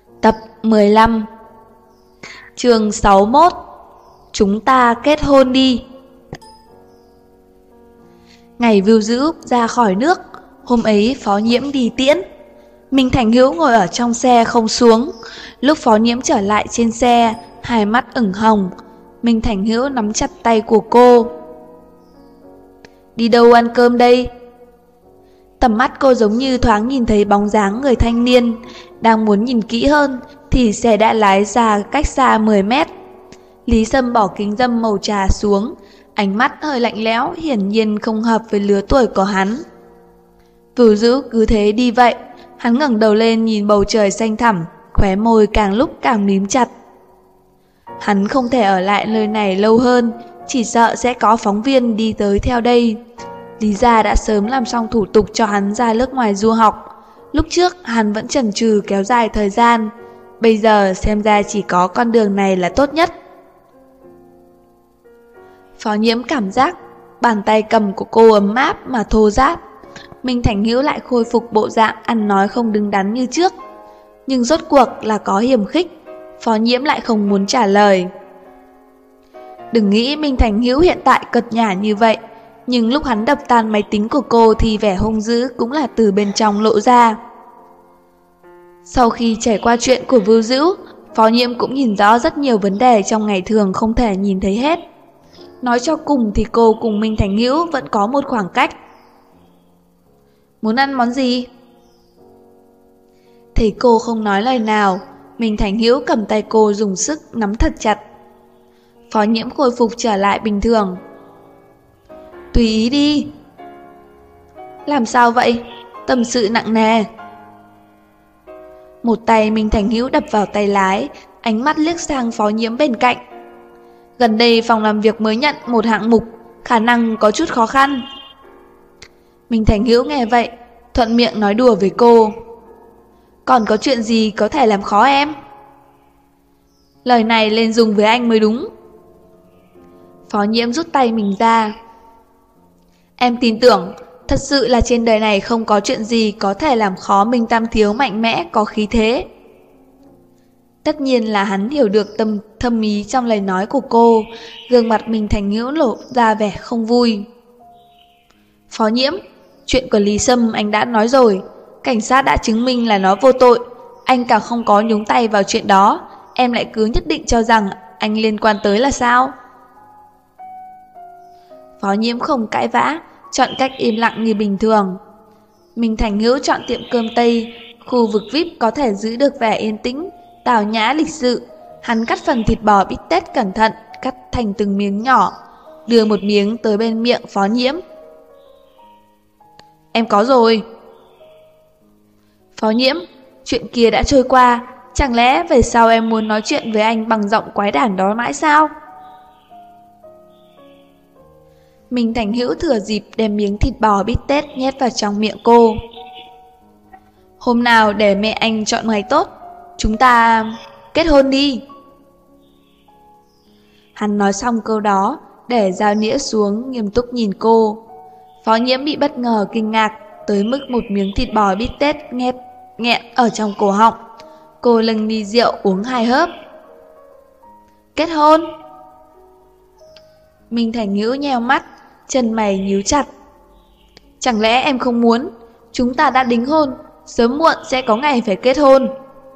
Tập 15. Chương 61. Chúng ta kết hôn đi. Ngày Vưu Dữ ra khỏi nước, hôm ấy Phó Nhiễm đi tiễn. Minh Thành Hữu ngồi ở trong xe không xuống. Lúc Phó Nhiễm trở lại trên xe, hai mắt ửng hồng. Minh Thành Hữu nắm chặt tay của cô. Đi đâu ăn cơm đây? Tầm mắt cô giống như thoáng nhìn thấy bóng dáng người thanh niên. Đang muốn nhìn kỹ hơn thì xe đã lái ra cách xa 10 mét. Lý Sâm bỏ kính râm màu trà xuống, ánh mắt hơi lạnh lẽo, hiển nhiên không hợp với lứa tuổi của hắn. Vưu Dữ cứ thế đi vậy. Hắn ngẩng đầu lên nhìn bầu trời xanh thẳm, khóe môi càng lúc càng mím chặt. Hắn không thể ở lại nơi này lâu hơn, chỉ sợ sẽ có phóng viên đi tới theo đây. Lý gia đã sớm làm xong thủ tục cho hắn ra nước ngoài du học. Lúc trước hắn vẫn chần chừ kéo dài thời gian, bây giờ xem ra chỉ có con đường này là tốt nhất. Phó Nhiễm cảm giác bàn tay cầm của cô ấm áp mà thô ráp. Minh Thành Hữu lại khôi phục bộ dạng ăn nói không đứng đắn như trước. Nhưng rốt cuộc là có hiềm khích, Phó Nhiễm lại không muốn trả lời. Đừng nghĩ Minh Thành Hữu hiện tại cợt nhả như vậy, nhưng lúc hắn đập tan máy tính của cô thì vẻ hung dữ cũng là từ bên trong lộ ra. Sau khi trải qua chuyện của Vưu Dữ, Phó Nhiễm cũng nhìn rõ rất nhiều vấn đề trong ngày thường không thể nhìn thấy hết. Nói cho cùng thì cô cùng Minh Thành Hữu vẫn có một khoảng cách. Muốn ăn món gì? Thấy cô không nói lời nào, Minh Thành Hữu cầm tay cô dùng sức nắm thật chặt. Phó Nhiễm khôi phục trở lại bình thường. Tùy ý đi. Làm sao vậy? Tâm sự nặng nề. Một tay Minh Thành Hữu đập vào tay lái, ánh mắt liếc sang Phó Nhiễm bên cạnh. Gần đây phòng làm việc mới nhận một hạng mục, khả năng có chút khó khăn. Minh Thành Hữu nghe vậy, thuận miệng nói đùa với cô. Còn có chuyện gì có thể làm khó em? Lời này lên dùng với anh mới đúng. Phó Nhiễm rút tay mình ra. Em tin tưởng, thật sự là trên đời này không có chuyện gì có thể làm khó Minh Tam Thiếu mạnh mẽ có khí thế. Tất nhiên là hắn hiểu được thâm ý trong lời nói của cô, gương mặt Minh Thành Hữu lộ ra vẻ không vui. Phó Nhiễm, chuyện của Lý Sâm anh đã nói rồi, cảnh sát đã chứng minh là nó vô tội, anh càng không có nhúng tay vào chuyện đó, em lại cứ nhất định cho rằng anh liên quan tới là sao? Phó Nhiễm không cãi vã, chọn cách im lặng như bình thường. Minh Thành Hữu chọn tiệm cơm Tây, khu vực VIP có thể giữ được vẻ yên tĩnh, tào nhã lịch sự. Hắn cắt phần thịt bò bít tết cẩn thận, cắt thành từng miếng nhỏ, đưa một miếng tới bên miệng Phó Nhiễm. Em có rồi. Phó Nhiễm, chuyện kia đã trôi qua, chẳng lẽ về sau em muốn nói chuyện với anh bằng giọng quái đản đó mãi sao? Minh Thành Hữu thừa dịp đem miếng thịt bò bít tết nhét vào trong miệng cô. Hôm nào để mẹ anh chọn ngày tốt, chúng ta kết hôn đi. Hắn nói xong câu đó, để dao nĩa xuống nghiêm túc nhìn cô. Phó Nhiễm bị bất ngờ kinh ngạc, tới mức một miếng thịt bò bít tết nghẹn ở trong cổ họng. Cô lâng ly rượu uống 2 hớp. Kết hôn? Minh Thành Hữu nheo mắt, chân mày nhíu chặt. Chẳng lẽ em không muốn? Chúng ta đã đính hôn, sớm muộn sẽ có ngày phải kết hôn.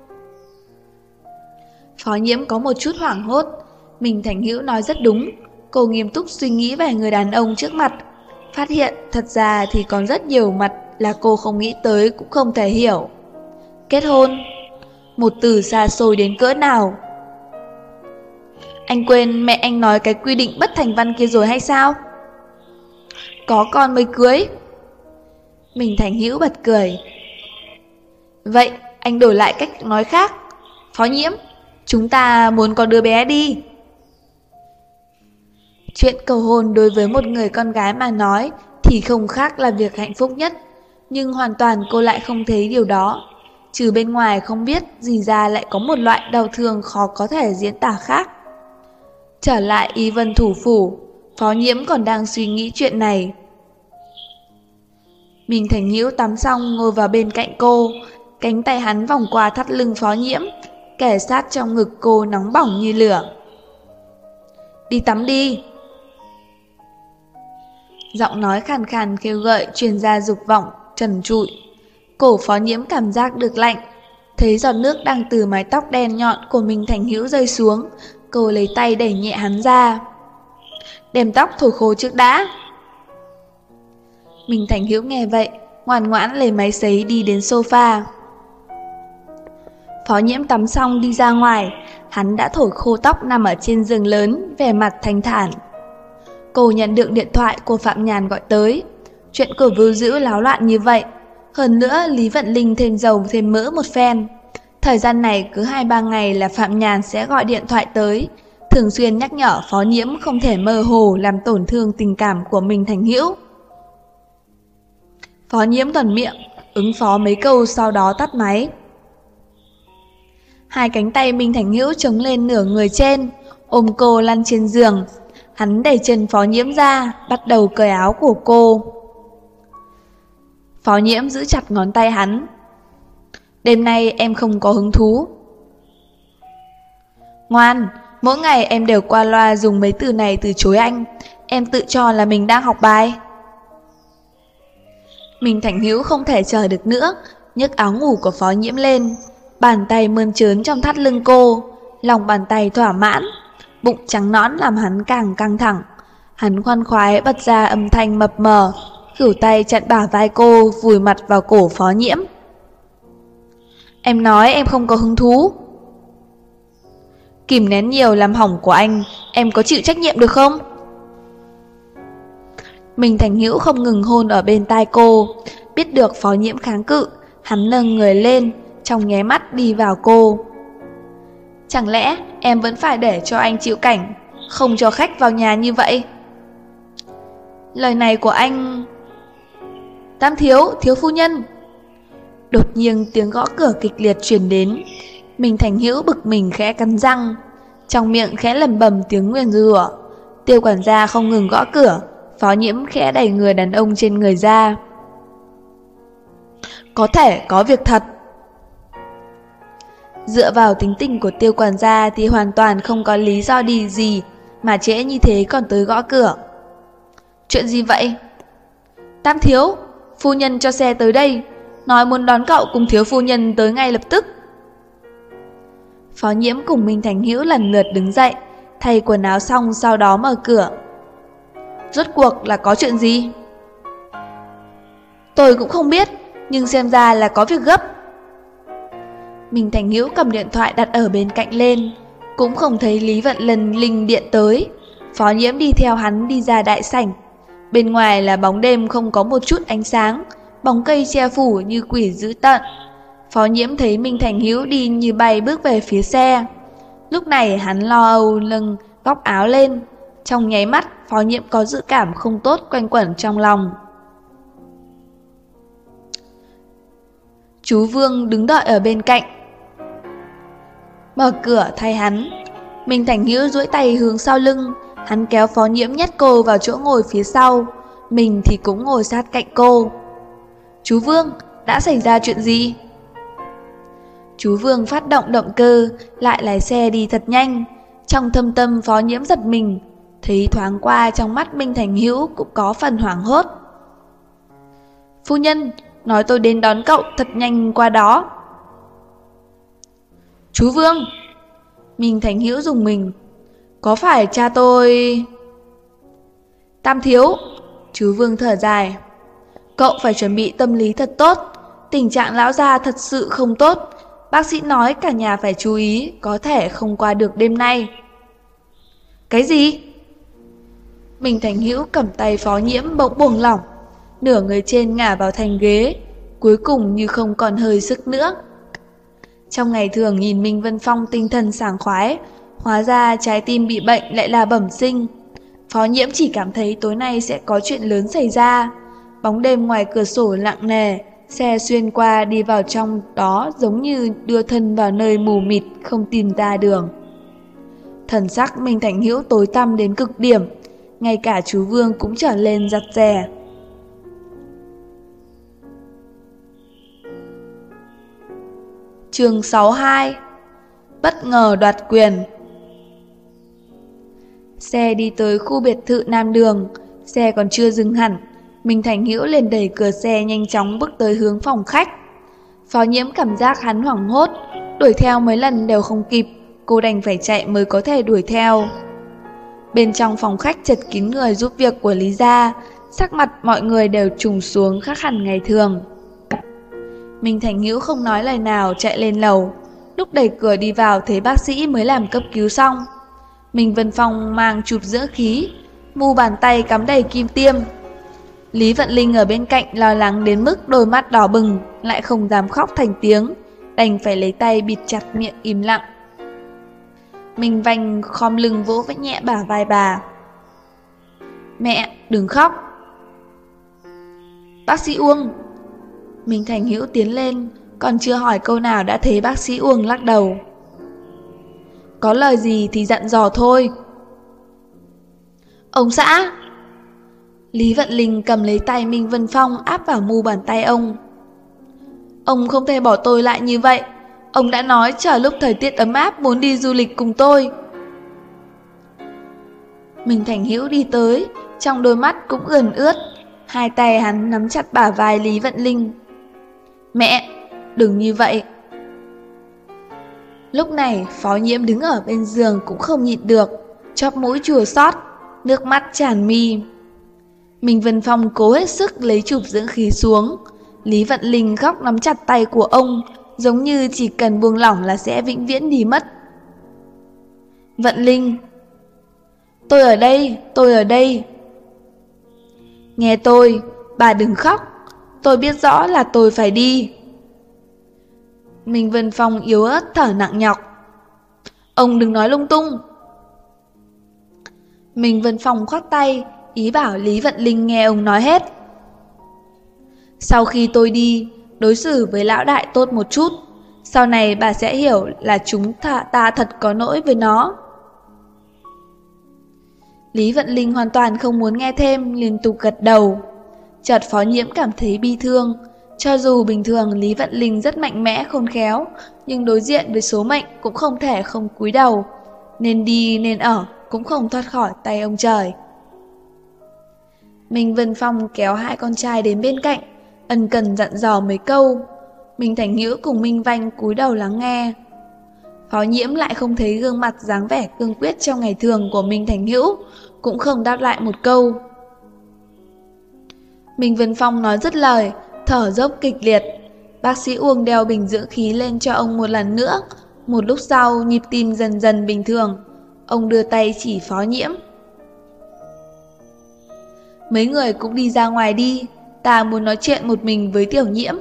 Phó Nhiễm có một chút hoảng hốt. Minh Thành Hữu nói rất đúng. Cô nghiêm túc suy nghĩ về người đàn ông trước mặt, phát hiện thật ra thì còn rất nhiều mặt là cô không nghĩ tới cũng không thể hiểu. Kết hôn, một từ xa xôi đến cỡ nào. Anh quên mẹ anh nói cái quy định bất thành văn kia rồi hay sao? Có con mới cưới. Minh Thành Hữu bật cười. Vậy anh đổi lại cách nói khác. Phó Nhiễm, chúng ta muốn có đứa bé đi. Chuyện cầu hôn đối với một người con gái mà nói thì không khác là việc hạnh phúc nhất, nhưng hoàn toàn cô lại không thấy điều đó. Trừ bên ngoài không biết gì ra lại có một loại đau thương khó có thể diễn tả khác. Trở lại Y Vân thủ phủ, Phó Nhiễm còn đang suy nghĩ chuyện này. Minh Thành Hữu tắm xong ngồi vào bên cạnh cô, Cánh tay hắn vòng qua thắt lưng Phó Nhiễm, kề sát trong ngực cô nóng bỏng như lửa. Đi tắm đi. Giọng nói khàn khàn kêu gợi truyền ra dục vọng trần trụi. Cổ Phó Nhiễm cảm giác được lạnh, thấy giọt nước đang từ mái tóc đen nhọn của Minh Thành Hữu rơi xuống, cô lấy tay đẩy nhẹ hắn ra. Đem tóc thổi khô trước đã. Minh Thành Hữu nghe vậy, ngoan ngoãn lấy máy sấy đi đến sofa. Phó Nhiễm tắm xong đi ra ngoài, hắn đã thổi khô tóc nằm ở trên giường lớn, vẻ mặt thanh thản. Cô nhận được điện thoại của Phạm Nhàn gọi tới. Chuyện của Vưu Dữ láo loạn như vậy. Hơn nữa Lý Vận Linh thêm dầu thêm mỡ một phen. Thời gian này cứ 2-3 ngày là Phạm Nhàn sẽ gọi điện thoại tới, thường xuyên nhắc nhở Phó Nhiễm không thể mơ hồ làm tổn thương tình cảm của Minh Thành Hữu. Phó Nhiễm thuận miệng ứng phó mấy câu, sau đó tắt máy. Hai cánh tay Minh Thành Hữu chống lên nửa người trên, ôm cô lăn trên giường. Hắn đẩy chân Phó Nhiễm ra, bắt đầu cởi áo của cô. Phó Nhiễm giữ chặt ngón tay hắn. Đêm nay em không có hứng thú. Ngoan, mỗi ngày em đều qua loa dùng mấy từ này từ chối anh. Em tự cho là mình đang học bài. Minh Thành Hữu không thể chờ được nữa, nhấc áo ngủ của Phó Nhiễm lên, bàn tay mơn trớn trong thắt lưng cô, lòng bàn tay thỏa mãn, bụng trắng nõn làm hắn càng căng thẳng. Hắn khoan khoái bật ra âm thanh mập mờ, khỉu tay chặn bả vai cô, vùi mặt vào cổ Phó Nhiễm. Em nói em không có hứng thú. Kìm nén nhiều làm hỏng của anh, em có chịu trách nhiệm được không? Minh Thành Hữu không ngừng hôn ở bên tai cô, biết được Phó Nhiễm kháng cự, hắn nâng người lên, trong nháy mắt đi vào cô. Chẳng lẽ em vẫn phải để cho anh chịu cảnh, không cho khách vào nhà như vậy? Lời này của anh... Tam thiếu, thiếu phu nhân. Đột nhiên tiếng gõ cửa kịch liệt truyền đến. Minh Thành Hữu bực mình khẽ cắn răng, trong miệng khẽ lẩm bẩm tiếng nguyền rủa. Tiêu quản gia không ngừng gõ cửa, Phó Nhiễm khẽ đẩy người đàn ông trên người ra. Có thể có việc thật. Dựa vào tính tình của Tiêu quản gia thì hoàn toàn không có lý do đi gì mà trễ như thế còn tới gõ cửa. Chuyện gì vậy? Tam thiếu, phu nhân cho xe tới đây, nói muốn đón cậu cùng thiếu phu nhân tới ngay lập tức. Phó Nhiễm cùng Minh Thành Hữu lần lượt đứng dậy, thay quần áo xong sau đó mở cửa. Rốt cuộc là có chuyện gì? Tôi cũng không biết, nhưng xem ra là có việc gấp. Minh Thành Hữu cầm điện thoại đặt ở bên cạnh lên, cũng không thấy Lý Vận Linh điện tới. Phó Nhiễm đi theo hắn đi ra đại sảnh. Bên ngoài là bóng đêm không có một chút ánh sáng, bóng cây che phủ như quỷ dữ tợn. Phó Nhiễm thấy Minh Thành Hữu đi như bay bước về phía xe. Lúc này hắn lo âu nâng góc áo lên. Trong nháy mắt, Phó Nhiễm có dự cảm không tốt quanh quẩn trong lòng. Chú Vương đứng đợi ở bên cạnh, mở cửa thay hắn. Minh Thành Hữu duỗi tay hướng sau lưng, hắn kéo Phó Nhiễm nhét cô vào chỗ ngồi phía sau, mình thì cũng ngồi sát cạnh cô. Chú Vương, đã xảy ra chuyện gì? Chú Vương phát động động cơ, lại lái xe đi thật nhanh. Trong thâm tâm Phó Nhiễm giật mình, thấy thoáng qua trong mắt Minh Thành Hữu cũng có phần hoảng hốt. Phu nhân, nói tôi đến đón cậu thật nhanh qua đó. Chú Vương! Minh Thành Hữu rùng mình. Có phải cha tôi... Tam thiếu! Chú Vương thở dài. Cậu phải chuẩn bị tâm lý thật tốt. Tình trạng lão gia thật sự không tốt. Bác sĩ nói cả nhà phải chú ý, có thể không qua được đêm nay. Cái gì? Minh Thành Hữu cầm tay Phó Nhiễm bỗng buông lỏng, nửa người trên ngả vào thành ghế, cuối cùng như không còn hơi sức nữa. Trong ngày thường nhìn Minh Vân Phong tinh thần sảng khoái, hóa ra trái tim bị bệnh lại là bẩm sinh. Phó Nhiễm chỉ cảm thấy tối nay sẽ có chuyện lớn xảy ra. Bóng đêm ngoài cửa sổ nặng nề, xe xuyên qua đi vào trong đó giống như đưa thân vào nơi mù mịt không tìm ra đường. Thần sắc Minh Thành Hữu tối tăm đến cực điểm, ngay cả chú Vương cũng trở lên rặt rè. Chương 62. Bất ngờ đoạt quyền. Xe đi tới khu biệt thự Nam Đường. Xe còn chưa dừng hẳn, Minh Thành Hữu liền đẩy cửa xe nhanh chóng bước tới hướng phòng khách. Phó Nhiễm cảm giác hắn hoảng hốt, đuổi theo mấy lần đều không kịp, cô đành phải chạy mới có thể đuổi theo. Bên trong phòng khách chật kín người giúp việc của Lý gia, sắc mặt mọi người đều trùng xuống khác hẳn ngày thường. Minh Thành Hữu không nói lời nào chạy lên lầu, lúc đẩy cửa đi vào thấy bác sĩ mới làm cấp cứu xong. Minh Vân Phong mang chụp dưỡng khí, mu bàn tay cắm đầy kim tiêm. Lý Vận Linh ở bên cạnh lo lắng đến mức đôi mắt đỏ bừng, lại không dám khóc thành tiếng, đành phải lấy tay bịt chặt miệng im lặng. Minh Vành khom lưng vỗ vẽ nhẹ bả vai bà. Mẹ, đừng khóc. Bác sĩ Uông. Minh Thành Hữu tiến lên, còn chưa hỏi câu nào đã thấy bác sĩ Uông lắc đầu. Có lời gì thì dặn dò thôi. Ông xã. Lý Vận Linh cầm lấy tay Minh Vân Phong áp vào mu bàn tay ông. Ông không thể bỏ tôi lại như vậy. Ông đã nói chờ lúc thời tiết ấm áp muốn đi du lịch cùng tôi. Minh Thành Hữu đi tới, trong đôi mắt cũng ươn ướt. Hai tay hắn nắm chặt bả vai Lý Vận Linh. Mẹ, đừng như vậy. Lúc này Phó Nhiễm đứng ở bên giường cũng không nhịn được, chóp mũi chua xót, nước mắt tràn mi. Minh Vân Phong cố hết sức lấy chụp dưỡng khí xuống. Lý Vận Linh khóc nắm chặt tay của ông, giống như chỉ cần buông lỏng là sẽ vĩnh viễn đi mất. Vận Linh. Tôi ở đây, tôi ở đây. Nghe tôi, bà đừng khóc. Tôi biết rõ là tôi phải đi. Minh Vân Phong yếu ớt thở nặng nhọc. Ông đừng nói lung tung. Minh Vân Phong khoát tay, ý bảo Lý Vận Linh nghe ông nói hết. Sau khi tôi đi, đối xử với lão đại tốt một chút. Sau này bà sẽ hiểu là chúng ta thật có lỗi với nó. Lý Vận Linh hoàn toàn không muốn nghe thêm, liên tục gật đầu. Chợt Phó Nhiễm cảm thấy bi thương. Cho dù bình thường Lý Vận Linh rất mạnh mẽ khôn khéo, nhưng đối diện với số mệnh cũng không thể không cúi đầu. Nên đi nên ở cũng không thoát khỏi tay ông trời. Minh Vân Phong kéo hai con trai đến bên cạnh, ân cần dặn dò mấy câu. Minh Thành Hữu cùng Minh Vanh cúi đầu lắng nghe. Phó Nhiễm lại không thấy gương mặt dáng vẻ cương quyết trong ngày thường của Minh Thành Hữu, cũng không đáp lại một câu. Minh Vân Phong nói dứt lời, thở dốc kịch liệt. Bác sĩ Uông đeo bình dưỡng khí lên cho ông một lần nữa. Một lúc sau, nhịp tim dần dần bình thường. Ông đưa tay chỉ Phó Nhiễm. Mấy người cũng đi ra ngoài đi, ta muốn nói chuyện một mình với Tiểu Nhiễm.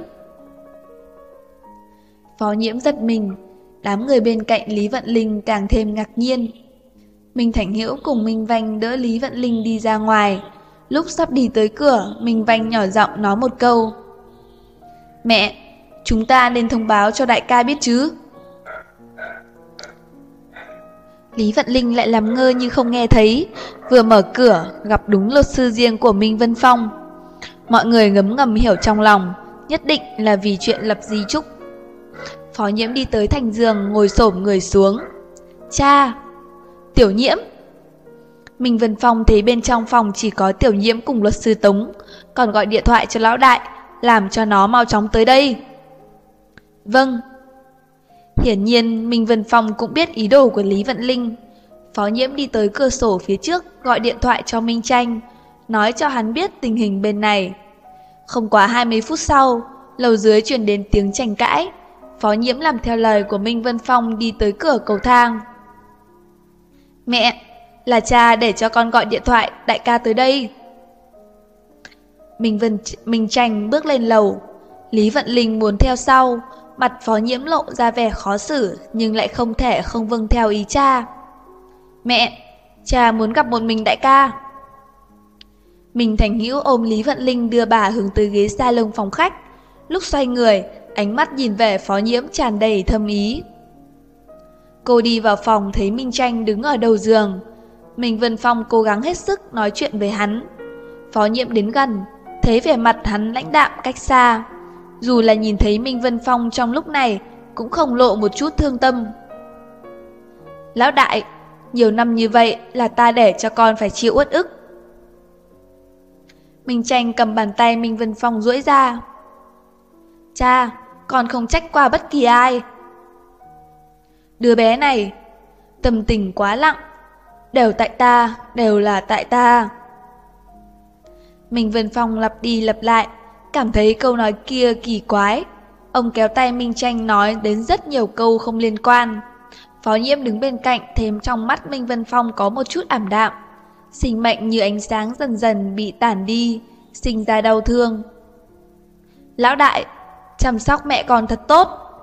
Phó Nhiễm giật mình, đám người bên cạnh Lý Vận Linh càng thêm ngạc nhiên. Minh Thành Hữu cùng Minh Vanh đỡ Lý Vận Linh đi ra ngoài. Lúc sắp đi tới cửa, Minh Vanh nhỏ giọng nói một câu. Mẹ, chúng ta nên thông báo cho đại ca biết chứ. Lý Vận Linh lại làm ngơ như không nghe thấy. Vừa mở cửa, gặp đúng luật sư riêng của Minh Vân Phong. Mọi người ngấm ngầm hiểu trong lòng, nhất định là vì chuyện lập di chúc. Phó Nhiễm đi tới thành giường, ngồi xổm người xuống. Cha! Tiểu Nhiễm! Minh Vân Phong thấy bên trong phòng chỉ có Tiểu Nhiễm cùng luật sư Tống, còn gọi điện thoại cho lão đại, làm cho nó mau chóng tới đây. Vâng. Hiển nhiên Minh Vân Phong cũng biết ý đồ của Lý Vận Linh. Phó Nhiễm đi tới cửa sổ phía trước, gọi điện thoại cho Minh Tranh, nói cho hắn biết tình hình bên này. Không quá 20 phút sau, lầu dưới truyền đến tiếng tranh cãi. Phó Nhiễm làm theo lời của Minh Vân Phong đi tới cửa cầu thang. Mẹ, là cha để cho con gọi điện thoại, đại ca tới đây. Minh Tranh bước lên lầu. Lý Vận Linh muốn theo sau, mặt Phó Nhiễm lộ ra vẻ khó xử, nhưng lại không thể không vâng theo ý cha. Mẹ, cha muốn gặp một mình đại ca. Minh Thành Hữu ôm Lý Vận Linh đưa bà hướng tới ghế salon phòng khách. Lúc xoay người, ánh mắt nhìn về Phó Nhiễm tràn đầy thâm ý. Cô đi vào phòng thấy Minh Tranh đứng ở đầu giường. Minh Vân Phong cố gắng hết sức nói chuyện với hắn. Phó Nhiễm đến gần, thấy vẻ mặt hắn lãnh đạm cách xa. Dù là nhìn thấy Minh Vân Phong trong lúc này, cũng không lộ một chút thương tâm. Lão đại, nhiều năm như vậy là ta để cho con phải chịu uất ức. Minh Tranh cầm bàn tay Minh Vân Phong duỗi ra. Cha, con không trách qua bất kỳ ai. Đứa bé này, tâm tình quá lặng, đều tại ta, đều là tại ta. Minh Vân Phong lặp đi lặp lại, cảm thấy câu nói kia kỳ quái. Ông kéo tay Minh Tranh nói đến rất nhiều câu không liên quan. Phó Nhiễm đứng bên cạnh thêm trong mắt Minh Vân Phong có một chút ảm đạm. Sinh mệnh như ánh sáng dần dần bị tản đi, sinh ra đau thương. Lão đại, chăm sóc mẹ con thật tốt.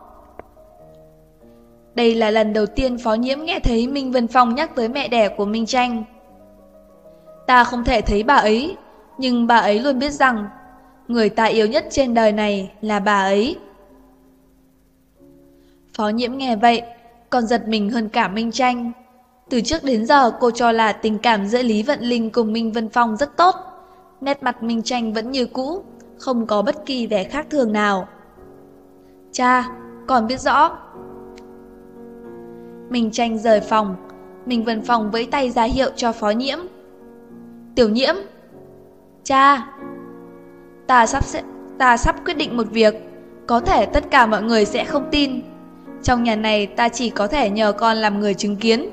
Đây là lần đầu tiên Phó Nhiễm nghe thấy Minh Vân Phong nhắc tới mẹ đẻ của Minh Tranh. Ta không thể thấy bà ấy, nhưng bà ấy luôn biết rằng người ta yêu nhất trên đời này là bà ấy. Phó Nhiễm nghe vậy, còn giật mình hơn cả Minh Tranh. Từ trước đến giờ cô cho là tình cảm giữa Lý Vận Linh cùng Minh Vân Phong rất tốt. Nét mặt Minh Tranh vẫn như cũ, không có bất kỳ vẻ khác thường nào. Cha, con biết rõ. Minh Tranh rời phòng, Minh Vân Phong vẫy tay ra hiệu cho Phó Nhiễm. Tiểu Nhiễm. Cha, ta sắp quyết định một việc, có thể tất cả mọi người sẽ không tin. Trong nhà này ta chỉ có thể nhờ con làm người chứng kiến.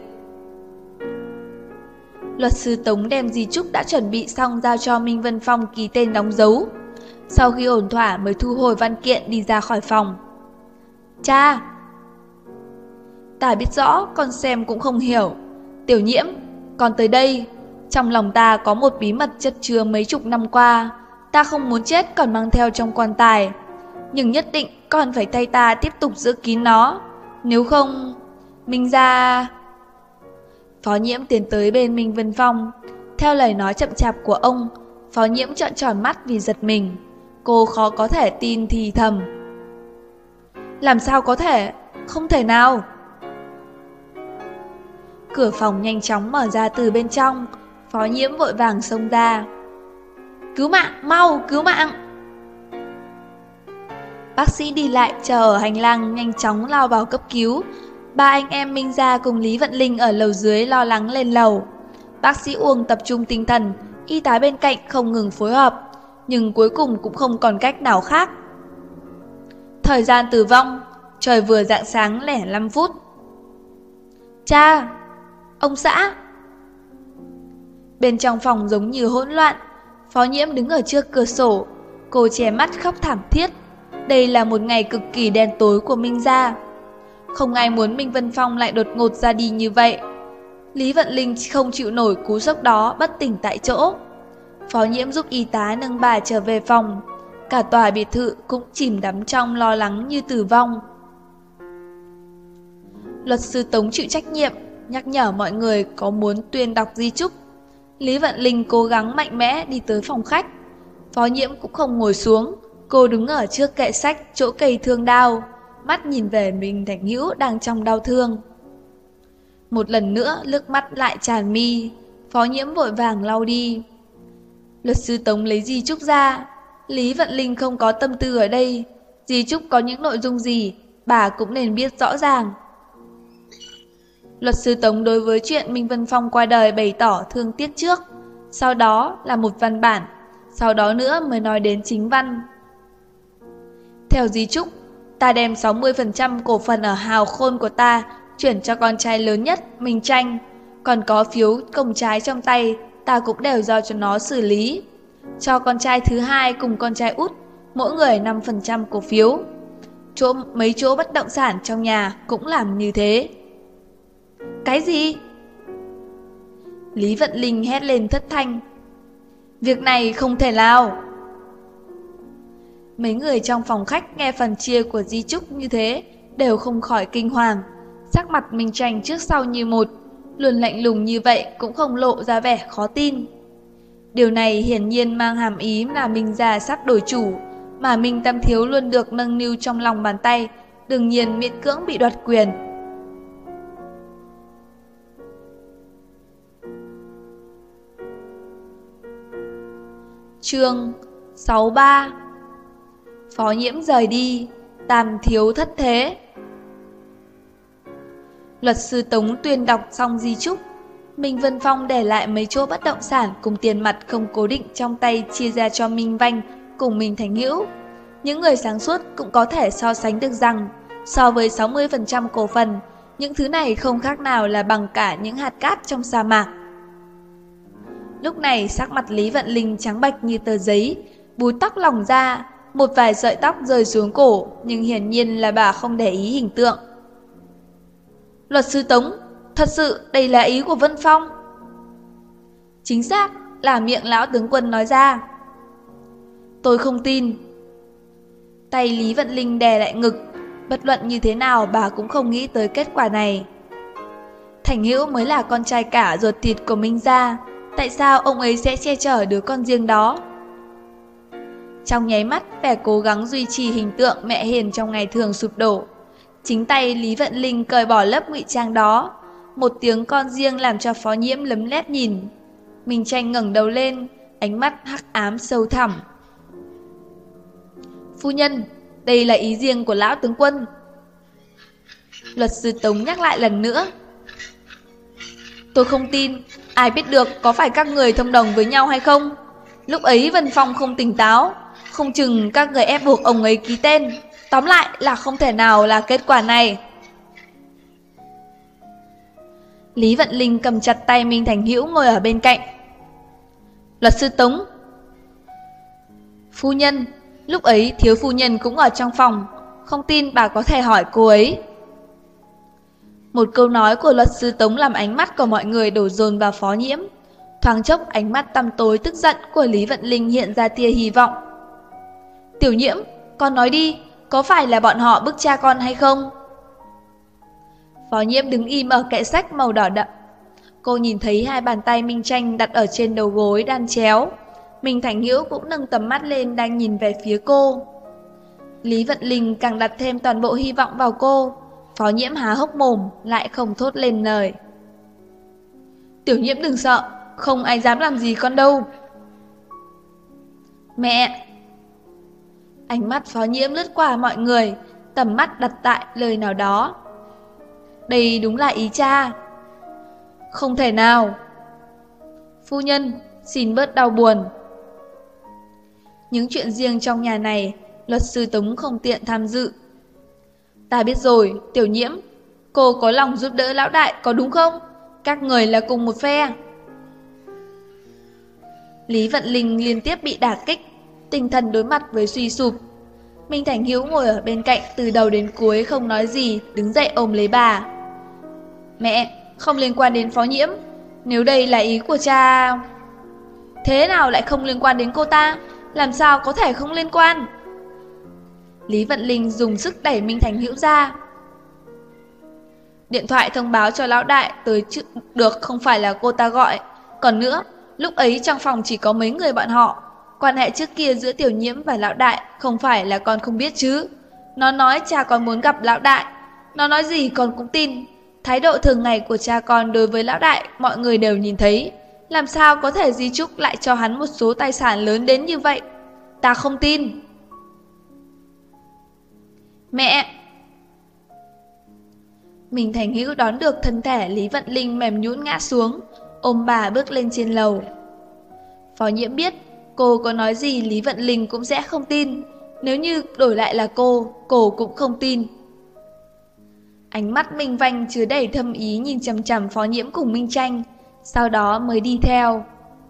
Luật sư Tống đem di chúc đã chuẩn bị xong giao cho Minh Vân Phong ký tên đóng dấu. Sau khi ổn thỏa mới thu hồi văn kiện đi ra khỏi phòng. Cha, ta biết rõ con xem cũng không hiểu. Tiểu Nhiễm, con tới đây. Trong lòng ta có một bí mật chất chứa mấy chục năm qua. Ta không muốn chết còn mang theo trong quan tài. Nhưng nhất định con phải thay ta tiếp tục giữ kín nó. Nếu không, Minh ra... Phó Nhiễm tiến tới bên Minh Vân Phong. Theo lời nói chậm chạp của ông, Phó Nhiễm trợn tròn mắt vì giật mình. Cô khó có thể tin thì thầm. Làm sao có thể? Không thể nào. Cửa phòng nhanh chóng mở ra từ bên trong. Phó Nhiễm vội vàng xông ra. Cứu mạng, mau, cứu mạng. Bác sĩ đi lại chờ ở hành lang nhanh chóng lao vào cấp cứu. Ba anh em Minh Gia cùng Lý Vận Linh ở lầu dưới lo lắng lên lầu. Bác sĩ Uông tập trung tinh thần, y tá bên cạnh không ngừng phối hợp, nhưng cuối cùng cũng không còn cách nào khác. Thời gian tử vong, trời vừa rạng sáng lẻ 5 phút. Cha! Ông xã! Bên trong phòng giống như hỗn loạn. Phó Nhiễm đứng ở trước cửa sổ. Cô che mắt khóc thảm thiết. Đây là một ngày cực kỳ đen tối của Minh Gia. Không ai muốn Minh Vân Phong lại đột ngột ra đi như vậy. Lý Vận Linh không chịu nổi cú sốc đó, bất tỉnh tại chỗ. Phó Nhiễm giúp y tá nâng bà trở về phòng. Cả tòa biệt thự cũng chìm đắm trong lo lắng như tử vong. Luật sư Tống chịu trách nhiệm, nhắc nhở mọi người có muốn tuyên đọc di chúc. Lý Vận Linh cố gắng mạnh mẽ đi tới phòng khách. Phó Nhiễm cũng không ngồi xuống. Cô đứng ở trước kệ sách chỗ cây thương đao, mắt nhìn về Minh Thành Hữu đang trong đau thương. Một lần nữa nước mắt lại tràn mi. Phó Nhiễm vội vàng lau đi. Luật sư Tống lấy di chúc ra. Lý Vận Linh không có tâm tư ở đây. Di chúc có những nội dung gì, bà cũng nên biết rõ ràng. Luật sư Tống đối với chuyện Minh Vân Phong qua đời bày tỏ thương tiếc trước, sau đó là một văn bản, sau đó nữa mới nói đến chính văn. Theo di chúc, ta đem 60% cổ phần ở Hào Khôn của ta chuyển cho con trai lớn nhất, Minh Tranh. Còn có phiếu công trái trong tay, ta cũng đều giao cho nó xử lý. Cho con trai thứ hai cùng con trai út, mỗi người 5% cổ phiếu. Mấy chỗ bất động sản trong nhà cũng làm như thế. Cái gì? Lý Vận Linh hét lên thất thanh. Việc này không thể nào. Mấy người trong phòng khách nghe phần chia của di chúc như thế đều không khỏi kinh hoàng. Sắc mặt Minh Tranh trước sau như một, luôn lạnh lùng như vậy cũng không lộ ra vẻ khó tin. Điều này hiển nhiên mang hàm ý là Minh Gia sắp đổi chủ, mà Minh Tam Thiếu luôn được nâng niu trong lòng bàn tay, đương nhiên miễn cưỡng bị đoạt quyền. Chương 63. Phó Nhiễm rời đi, Tam Thiếu thất thế. Luật sư Tống tuyên đọc xong di chúc. Minh Vân Phong để lại mấy chỗ bất động sản cùng tiền mặt không cố định trong tay chia ra cho Minh Vanh cùng Minh Thành Hữu. Những người sáng suốt cũng có thể so sánh được rằng, so với 60% cổ phần, những thứ này không khác nào là bằng cả những hạt cát trong sa mạc. Lúc này sắc mặt Lý Vận Linh trắng bệch như tờ giấy, búi tóc lỏng ra, một vài sợi tóc rơi xuống cổ, nhưng hiển nhiên là bà không để ý hình tượng. Luật sư Tống, thật sự đây là ý của Vân Phong? Chính xác, là miệng lão tướng quân nói ra. Tôi không tin. Tay Lý Vận Linh đè lại ngực, bất luận như thế nào bà cũng không nghĩ tới kết quả này. Thành Hữu mới là con trai cả ruột thịt của Minh gia, tại sao ông ấy sẽ che chở đứa con riêng đó? Trong nháy mắt, vẻ cố gắng duy trì hình tượng mẹ hiền trong ngày thường sụp đổ. Chính tay Lý Vận Linh cởi bỏ lớp ngụy trang đó. Một tiếng con riêng làm cho Phó Nhiễm lấm lét nhìn. Minh Tranh ngẩng đầu lên, ánh mắt hắc ám sâu thẳm. Phu nhân, đây là ý riêng của lão tướng quân. Luật sư Tống nhắc lại lần nữa. Tôi không tin, ai biết được có phải các người thông đồng với nhau hay không? Lúc ấy Vân Phong không tỉnh táo, không chừng các người ép buộc ông ấy ký tên. Tóm lại là không thể nào là kết quả này. Lý Vận Linh cầm chặt tay Minh Thành Hữu ngồi ở bên cạnh. Luật sư Tống. Phu nhân, lúc ấy thiếu phu nhân cũng ở trong phòng, không tin bà có thể hỏi cô ấy. Một câu nói của luật sư Tống làm ánh mắt của mọi người đổ dồn vào Phó Nhiễm. Thoáng chốc ánh mắt tăm tối tức giận của Lý Vận Linh hiện ra tia hy vọng. Tiểu Nhiễm, con nói đi, có phải là bọn họ bức cha con hay không? Phó Nhiễm đứng im ở kệ sách màu đỏ đậm. Cô nhìn thấy hai bàn tay Minh Tranh đặt ở trên đầu gối đan chéo. Minh Thành Hữu cũng nâng tầm mắt lên đang nhìn về phía cô. Lý Vận Linh càng đặt thêm toàn bộ hy vọng vào cô. Phó Nhiễm há hốc mồm, lại không thốt lên lời. Tiểu Nhiễm đừng sợ, không ai dám làm gì con đâu. Mẹ! Ánh mắt Phó Nhiễm lướt qua mọi người, tầm mắt đặt tại lời nào đó. Đây đúng là ý cha. Không thể nào. Phu nhân, xin bớt đau buồn. Những chuyện riêng trong nhà này, luật sư Tống không tiện tham dự. Ta biết rồi, Tiểu Nhiễm, cô có lòng giúp đỡ lão đại có đúng không? Các người là cùng một phe. Lý Vận Linh liên tiếp bị đả kích, tinh thần đối mặt với suy sụp. Minh Thành Hữu ngồi ở bên cạnh từ đầu đến cuối không nói gì, đứng dậy ôm lấy bà. Mẹ, không liên quan đến Phó Nhiễm. Nếu đây là ý của cha... Thế nào lại không liên quan đến cô ta? Làm sao có thể không liên quan? Lý Vận Linh dùng sức đẩy Minh Thành Hữu ra. Điện thoại thông báo cho lão đại tới được không phải là cô ta gọi. Còn nữa, lúc ấy trong phòng chỉ có mấy người bọn họ. Quan hệ trước kia giữa Tiểu Nhiễm và lão đại không phải là con không biết chứ. Nó nói cha con muốn gặp lão đại. Nó nói gì con cũng tin. Thái độ thường ngày của cha con đối với lão đại mọi người đều nhìn thấy. Làm sao có thể di chúc lại cho hắn một số tài sản lớn đến như vậy? Ta không tin. Mẹ! Minh Thành Hữu đón được thân thể Lý Vận Linh mềm nhũn ngã xuống, ôm bà bước lên trên lầu. Phó Nhiễm biết cô có nói gì Lý Vận Linh cũng sẽ không tin. Nếu như đổi lại là cô cũng không tin. Ánh mắt Minh Vanh chứa đầy thâm ý nhìn chằm chằm Phó Nhiễm cùng Minh Tranh, sau đó mới đi theo.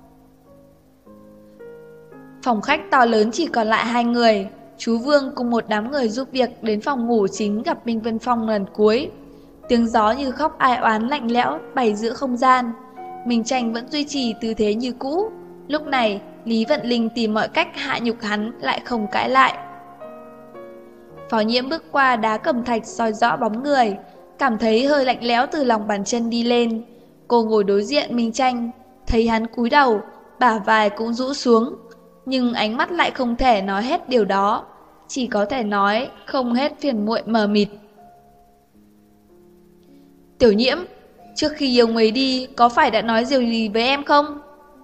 Phòng khách to lớn chỉ còn lại hai người. Chú Vương cùng một đám người giúp việc đến phòng ngủ chính gặp Minh Vân Phong lần cuối. Tiếng gió như khóc ai oán lạnh lẽo bày giữa không gian. Minh Tranh vẫn duy trì tư thế như cũ. Lúc này Lý Vận Linh tìm mọi cách hạ nhục hắn lại không cãi lại. Phó Nhiễm bước qua đá cẩm thạch soi rõ bóng người, cảm thấy hơi lạnh lẽo từ lòng bàn chân đi lên. Cô ngồi đối diện Minh Tranh, thấy hắn cúi đầu, bả vai cũng rũ xuống, nhưng ánh mắt lại không thể nói hết điều đó, chỉ có thể nói không hết phiền muội mờ mịt. Tiểu Nhiễm, trước khi ông ấy đi có phải đã nói điều gì với em không?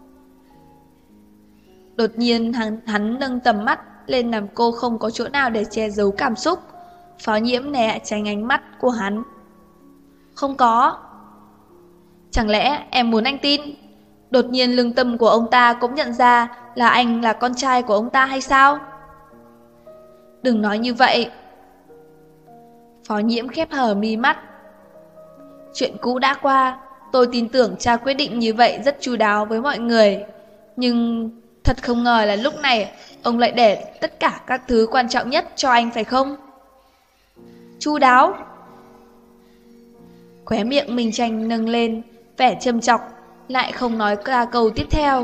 Đột nhiên hắn nâng tầm mắt lên làm cô không có chỗ nào để che giấu cảm xúc. Phó Nhiễm né tránh ánh mắt của hắn. Không có. Chẳng lẽ em muốn anh tin? Đột nhiên lương tâm của ông ta cũng nhận ra là anh là con trai của ông ta hay sao? Đừng nói như vậy. Phó Nhiễm khép hờ mi mắt. Chuyện cũ đã qua, tôi tin tưởng cha quyết định như vậy rất chu đáo với mọi người. Nhưng thật không ngờ là lúc này ông lại để tất cả các thứ quan trọng nhất cho anh phải không? Chu đáo? Khóe miệng Minh Tranh nâng lên, vẻ châm chọc, lại không nói ra câu tiếp theo.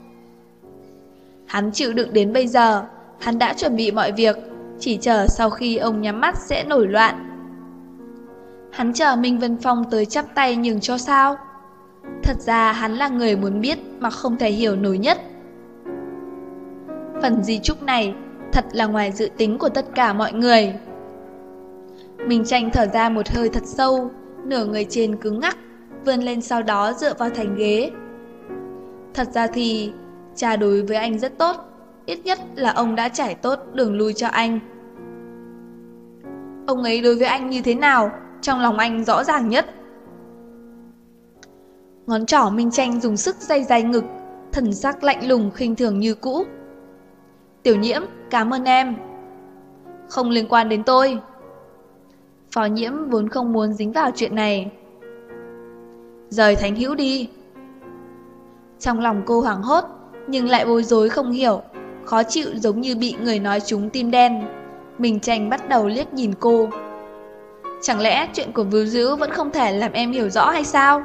Hắn chịu đựng đến bây giờ, hắn đã chuẩn bị mọi việc, chỉ chờ sau khi ông nhắm mắt sẽ nổi loạn. Hắn chờ Minh Vân Phong tới chắp tay nhường cho sao? Thật ra hắn là người muốn biết mà không thể hiểu nổi nhất. Phần di chúc này thật là ngoài dự tính của tất cả mọi người. Minh Tranh thở ra một hơi thật sâu, nửa người trên cứng ngắc, vươn lên sau đó dựa vào thành ghế. Thật ra thì cha đối với anh rất tốt, ít nhất là ông đã trải tốt đường lui cho anh. Ông ấy đối với anh như thế nào, trong lòng anh rõ ràng nhất. Ngón trỏ Minh Tranh dùng sức day ngực, thần sắc lạnh lùng khinh thường như cũ. Tiểu Nhiễm, cảm ơn em. Không liên quan đến tôi. Phó Nhiễm vốn không muốn dính vào chuyện này. Rời Thánh Hữu đi. Trong lòng cô hoảng hốt, nhưng lại bối rối không hiểu, khó chịu giống như bị người nói trúng tim đen. Minh Tranh bắt đầu liếc nhìn cô. Chẳng lẽ chuyện của Vưu Dữ vẫn không thể làm em hiểu rõ hay sao?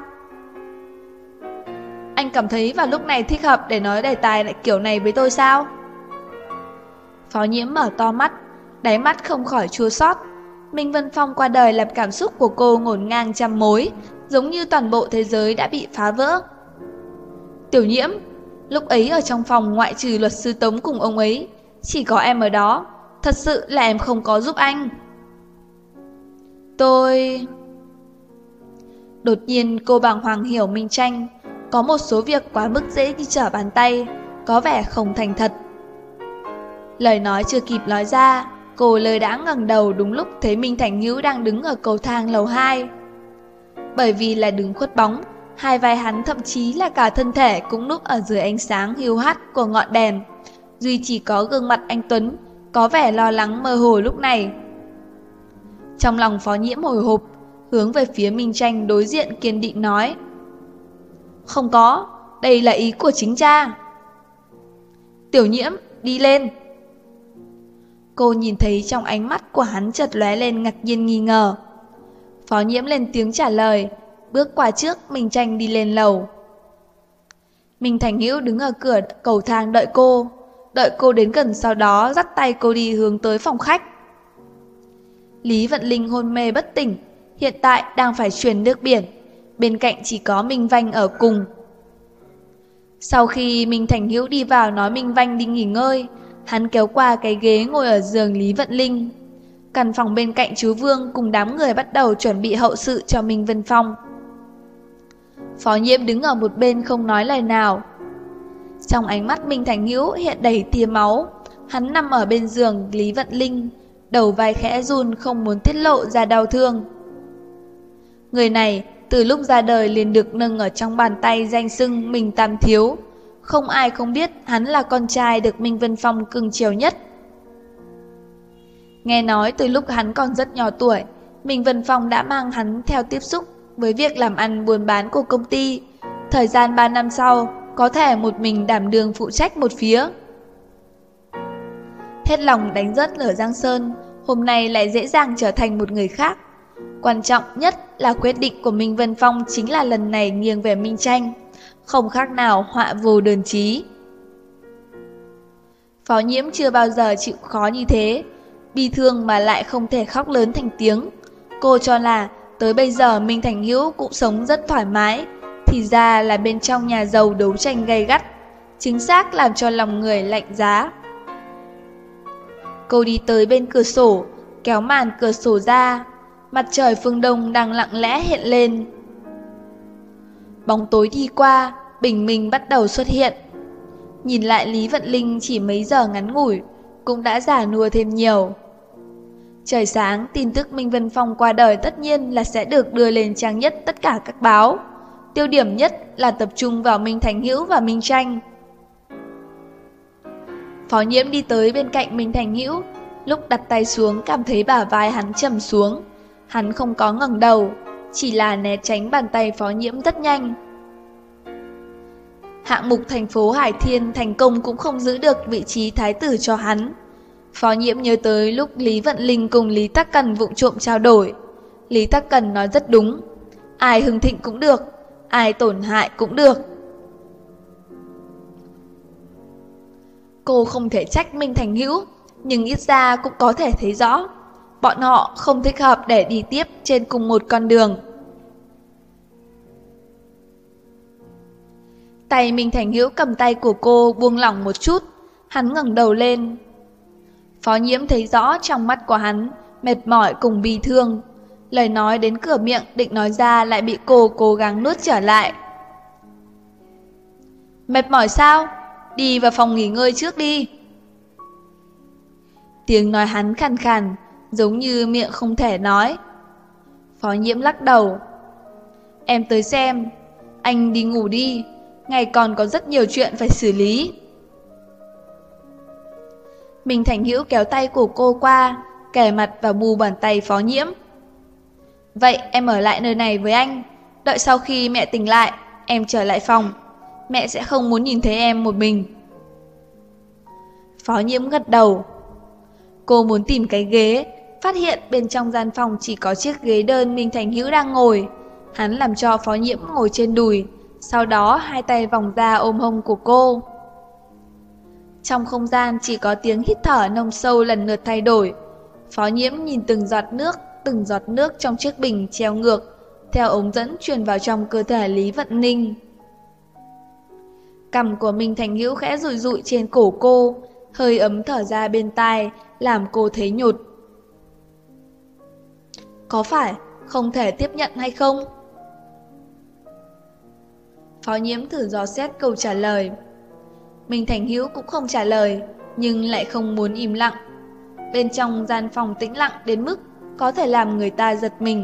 Anh cảm thấy vào lúc này thích hợp để nói đề tài lại kiểu này với tôi sao? Phó Nhiễm mở to mắt, đáy mắt không khỏi chua xót. Minh Vân Phong qua đời làm cảm xúc của cô ngổn ngang trăm mối, giống như toàn bộ thế giới đã bị phá vỡ. Tiểu Nhiễm, lúc ấy ở trong phòng ngoại trừ luật sư Tống cùng ông ấy, chỉ có em ở đó. Thật sự là em không có giúp anh. Tôi... Đột nhiên cô bàng hoàng hiểu Minh Tranh, có một số việc quá mức dễ như trở bàn tay, có vẻ không thành thật. Lời nói chưa kịp nói ra, cô lơ đãng ngẩng đầu đúng lúc thấy Minh Thành Hữu đang đứng ở cầu thang lầu 2. Bởi vì là đứng khuất bóng, hai vai hắn thậm chí là cả thân thể cũng núp ở dưới ánh sáng hiu hắt của ngọn đèn. Duy chỉ có gương mặt anh Tuấn, có vẻ lo lắng mơ hồ lúc này. Trong lòng Phó Nhiễm hồi hộp, hướng về phía Minh Tranh đối diện kiên định nói. Không có, đây là ý của chính cha. Tiểu Nhiễm, đi lên. Cô nhìn thấy trong ánh mắt của hắn chợt lóe lên ngạc nhiên nghi ngờ. Phó Nhiễm lên tiếng trả lời, bước qua trước Minh Tranh đi lên lầu. Minh Thành Hữu đứng ở cửa cầu thang đợi cô đến gần sau đó dắt tay cô đi hướng tới phòng khách. Lý Vận Linh hôn mê bất tỉnh, hiện tại đang phải truyền nước biển, bên cạnh chỉ có Minh Vanh ở cùng. Sau khi Minh Thành Hữu đi vào nói Minh Vanh đi nghỉ ngơi, hắn kéo qua cái ghế ngồi ở giường Lý Vận Linh. Căn phòng bên cạnh chú Vương cùng đám người bắt đầu chuẩn bị hậu sự cho Minh Vân Phong. Phó Nhiễm đứng ở một bên không nói lời nào. Trong ánh mắt Minh Thành Hữu hiện đầy tia máu, hắn nằm ở bên giường Lý Vận Linh, đầu vai khẽ run không muốn tiết lộ ra đau thương. Người này từ lúc ra đời liền được nâng ở trong bàn tay danh xưng Minh Tam Thiếu. Không ai không biết hắn là con trai được Minh Vân Phong cưng chiều nhất. Nghe nói từ lúc hắn còn rất nhỏ tuổi, Minh Vân Phong đã mang hắn theo tiếp xúc với việc làm ăn buôn bán của công ty. Thời gian 3 năm sau, có thể một mình đảm đương phụ trách một phía. Hết lòng đánh rớt lửa Giang Sơn, hôm nay lại dễ dàng trở thành một người khác. Quan trọng nhất là quyết định của Minh Vân Phong chính là lần này nghiêng về Minh Tranh, không khác nào họa vô đơn chí. Phó Nhiễm chưa bao giờ chịu khó như thế, bi thương mà lại không thể khóc lớn thành tiếng. Cô cho là tới bây giờ Minh Thành Hữu cũng sống rất thoải mái, thì ra là bên trong nhà giàu đấu tranh gay gắt, chính xác làm cho lòng người lạnh giá. Cô đi tới bên cửa sổ, kéo màn cửa sổ ra, mặt trời phương Đông đang lặng lẽ hiện lên. Bóng tối đi qua, bình minh bắt đầu xuất hiện. Nhìn lại Lý Vận Linh chỉ mấy giờ ngắn ngủi, cũng đã già nua thêm nhiều. Trời sáng, tin tức Minh Vân Phong qua đời tất nhiên là sẽ được đưa lên trang nhất tất cả các báo. Tiêu điểm nhất là tập trung vào Minh Thành Hữu và Minh Tranh. Phó Nhiễm đi tới bên cạnh Minh Thành Hữu, lúc đặt tay xuống cảm thấy bả vai hắn trầm xuống. Hắn không có ngẩng đầu, chỉ là né tránh bàn tay Phó Nhiễm rất nhanh. Hạng mục thành phố Hải Thiên thành công cũng không giữ được vị trí thái tử cho hắn. Phó Nhiễm nhớ tới lúc Lý Vận Linh cùng Lý Tắc Cần vụng trộm trao đổi. Lý Tắc Cần nói rất đúng, ai hưng thịnh cũng được, ai tổn hại cũng được. Cô không thể trách Minh Thành Hữu, nhưng ít ra cũng có thể thấy rõ bọn họ không thích hợp để đi tiếp trên cùng một con đường. Tay Minh Thành Hữu cầm tay của cô buông lỏng một chút, hắn ngẩng đầu lên. Phó Nhiễm thấy rõ trong mắt của hắn mệt mỏi cùng bi thương. Lời nói đến cửa miệng định nói ra lại bị cô cố gắng nuốt trở lại. Mệt mỏi sao? Đi vào phòng nghỉ ngơi trước đi. Tiếng nói hắn khàn khàn, giống như miệng không thể nói. Phó Nhiễm lắc đầu. Em tới xem, anh đi ngủ đi, ngày còn có rất nhiều chuyện phải xử lý. Minh Thành Hữu kéo tay của cô qua, kề mặt vào mu bàn tay Phó Nhiễm. Vậy em ở lại nơi này với anh, đợi sau khi mẹ tỉnh lại, em trở lại phòng. Mẹ sẽ không muốn nhìn thấy em một mình. Phó Nhiễm gật đầu. Cô muốn tìm cái ghế, phát hiện bên trong gian phòng chỉ có chiếc ghế đơn Minh Thành Hữu đang ngồi. Hắn làm cho Phó Nhiễm ngồi trên đùi, sau đó hai tay vòng ra ôm hông của cô. Trong không gian chỉ có tiếng hít thở nồng sâu lần lượt thay đổi. Phó Nhiễm nhìn từng giọt nước trong chiếc bình treo ngược, theo ống dẫn truyền vào trong cơ thể Lý Vận Ninh. Cằm của Minh Thành Hữu khẽ rụi rụi trên cổ cô, hơi ấm thở ra bên tai, làm cô thấy nhột. Có phải không thể tiếp nhận hay không? Phó Nhiễm thử dò xét câu trả lời. Minh Thành Hữu cũng không trả lời, nhưng lại không muốn im lặng. Bên trong gian phòng tĩnh lặng đến mức có thể làm người ta giật mình.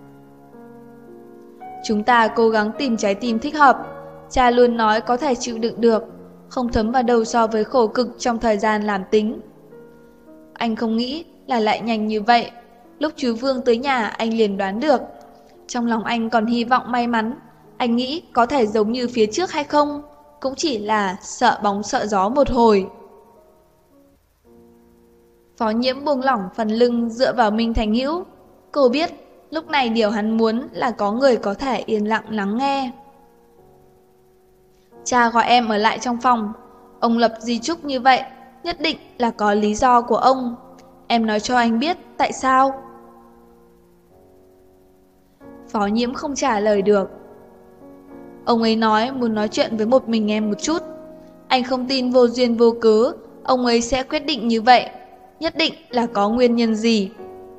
Chúng ta cố gắng tìm trái tim thích hợp. Cha luôn nói có thể chịu đựng được, không thấm vào đâu so với khổ cực trong thời gian làm tính. Anh không nghĩ là lại nhanh như vậy. Lúc chú Vương tới nhà anh liền đoán được. Trong lòng anh còn hy vọng may mắn. Anh nghĩ có thể giống như phía trước hay không, cũng chỉ là sợ bóng sợ gió một hồi. Phó Nhiễm buông lỏng phần lưng dựa vào Minh Thành Hữu. Cô biết lúc này điều hắn muốn là có người có thể yên lặng lắng nghe. Cha gọi em ở lại trong phòng. Ông lập di chúc như vậy, nhất định là có lý do của ông. Em nói cho anh biết tại sao. Phó Nhiễm không trả lời được. Ông ấy nói muốn nói chuyện với một mình em một chút. Anh không tin vô duyên vô cớ ông ấy sẽ quyết định như vậy. Nhất định là có nguyên nhân gì.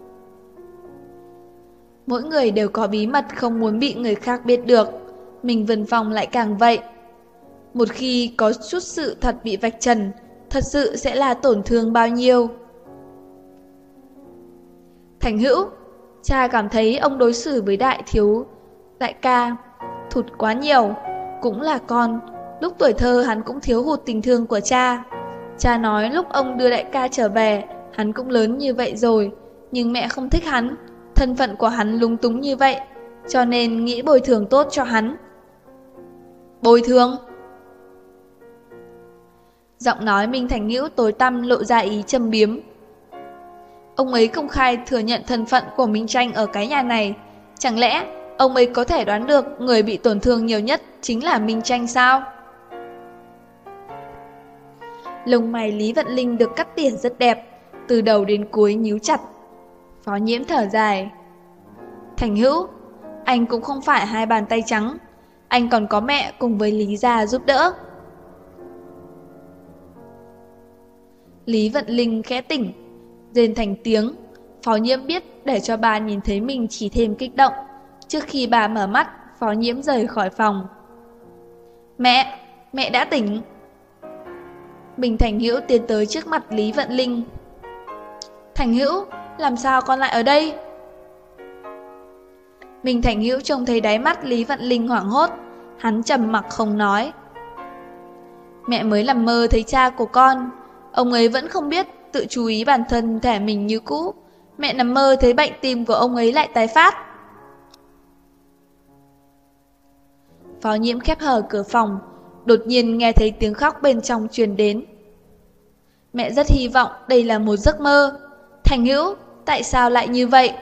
Mỗi người đều có bí mật không muốn bị người khác biết được. Mình Vân Phong lại càng vậy. Một khi có chút sự thật bị vạch trần, thật sự sẽ là tổn thương bao nhiêu. Thành Hữu, cha cảm thấy ông đối xử với đại ca thụt quá nhiều. Cũng là con, lúc tuổi thơ hắn cũng thiếu hụt tình thương của cha. Cha nói lúc ông đưa đại ca trở về, hắn cũng lớn như vậy rồi, nhưng mẹ không thích hắn, thân phận của hắn lúng túng như vậy, cho nên nghĩ bồi thường tốt cho hắn. Bồi thường? Giọng nói Minh Thành Hữu tối tăm lộ ra ý châm biếm. Ông ấy công khai thừa nhận thân phận của Minh Tranh ở cái nhà này. Chẳng lẽ ông ấy có thể đoán được người bị tổn thương nhiều nhất chính là Minh Tranh sao? Lông mày Lý Vận Linh được cắt tỉa rất đẹp, từ đầu đến cuối nhíu chặt. Phó Nhiễm thở dài. Thành Hữu, anh cũng không phải hai bàn tay trắng. Anh còn có mẹ cùng với Lý gia giúp đỡ. Lý Vận Linh khẽ tỉnh, rên thành tiếng. Phó Nhiễm biết để cho bà nhìn thấy mình chỉ thêm kích động. Trước khi bà mở mắt, Phó Nhiễm rời khỏi phòng. Mẹ đã tỉnh. Bình Thành Hữu tiến tới trước mặt Lý Vận Linh. Thành Hữu, làm sao con lại ở đây? Minh Thành Hữu trông thấy đáy mắt Lý Vận Linh hoảng hốt, hắn trầm mặc không nói. Mẹ mới nằm mơ thấy cha của con, ông ấy vẫn không biết tự chú ý bản thân thể mình như cũ. Mẹ nằm mơ thấy bệnh tim của ông ấy lại tái phát. Phó Nhiễm khép hờ cửa phòng, đột nhiên nghe thấy tiếng khóc bên trong truyền đến. Mẹ rất hy vọng đây là một giấc mơ. Thành Hữu, tại sao lại như vậy?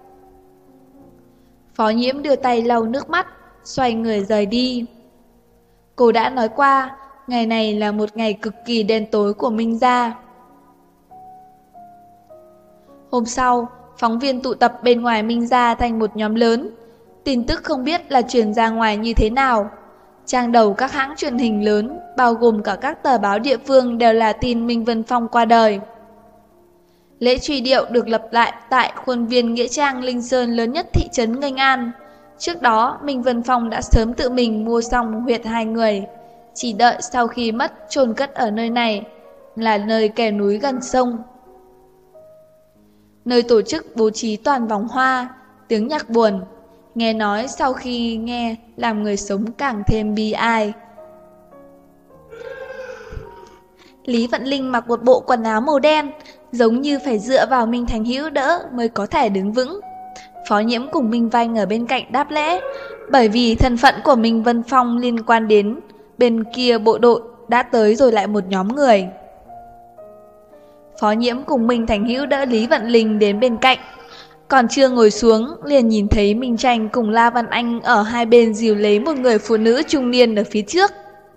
Phó Nhiễm đưa tay lau nước mắt, xoay người rời đi. Cô đã nói qua, ngày này là một ngày cực kỳ đen tối của Minh gia. Hôm sau, phóng viên tụ tập bên ngoài Minh gia thành một nhóm lớn. Tin tức không biết là truyền ra ngoài như thế nào. Trang đầu các hãng truyền hình lớn, bao gồm cả các tờ báo địa phương đều là tin Minh Vân Phong qua đời. Lễ truy điệu được lập lại tại khuôn viên nghĩa trang Linh Sơn lớn nhất thị trấn Nghênh An. Trước đó, Minh Vân Phong đã sớm tự mình mua xong huyệt hai người. Chỉ đợi sau khi mất chôn cất ở nơi này, là nơi kè núi gần sông. Nơi tổ chức bố trí toàn vòng hoa, tiếng nhạc buồn. Nghe nói sau khi nghe làm người sống càng thêm bi ai. Lý Vận Linh mặc một bộ quần áo màu đen, giống như phải dựa vào Minh Thành Hữu đỡ mới có thể đứng vững. Phó Nhiễm cùng Minh Vanh ở bên cạnh đáp lễ, bởi vì thân phận của Minh Vân Phong liên quan đến bên kia bộ đội đã tới rồi lại một nhóm người. Phó Nhiễm cùng Minh Thành Hữu đỡ Lý Vận Linh đến bên cạnh. Còn chưa ngồi xuống, liền nhìn thấy Minh Tranh cùng La Văn Anh ở hai bên dìu lấy một người phụ nữ trung niên ở phía trước.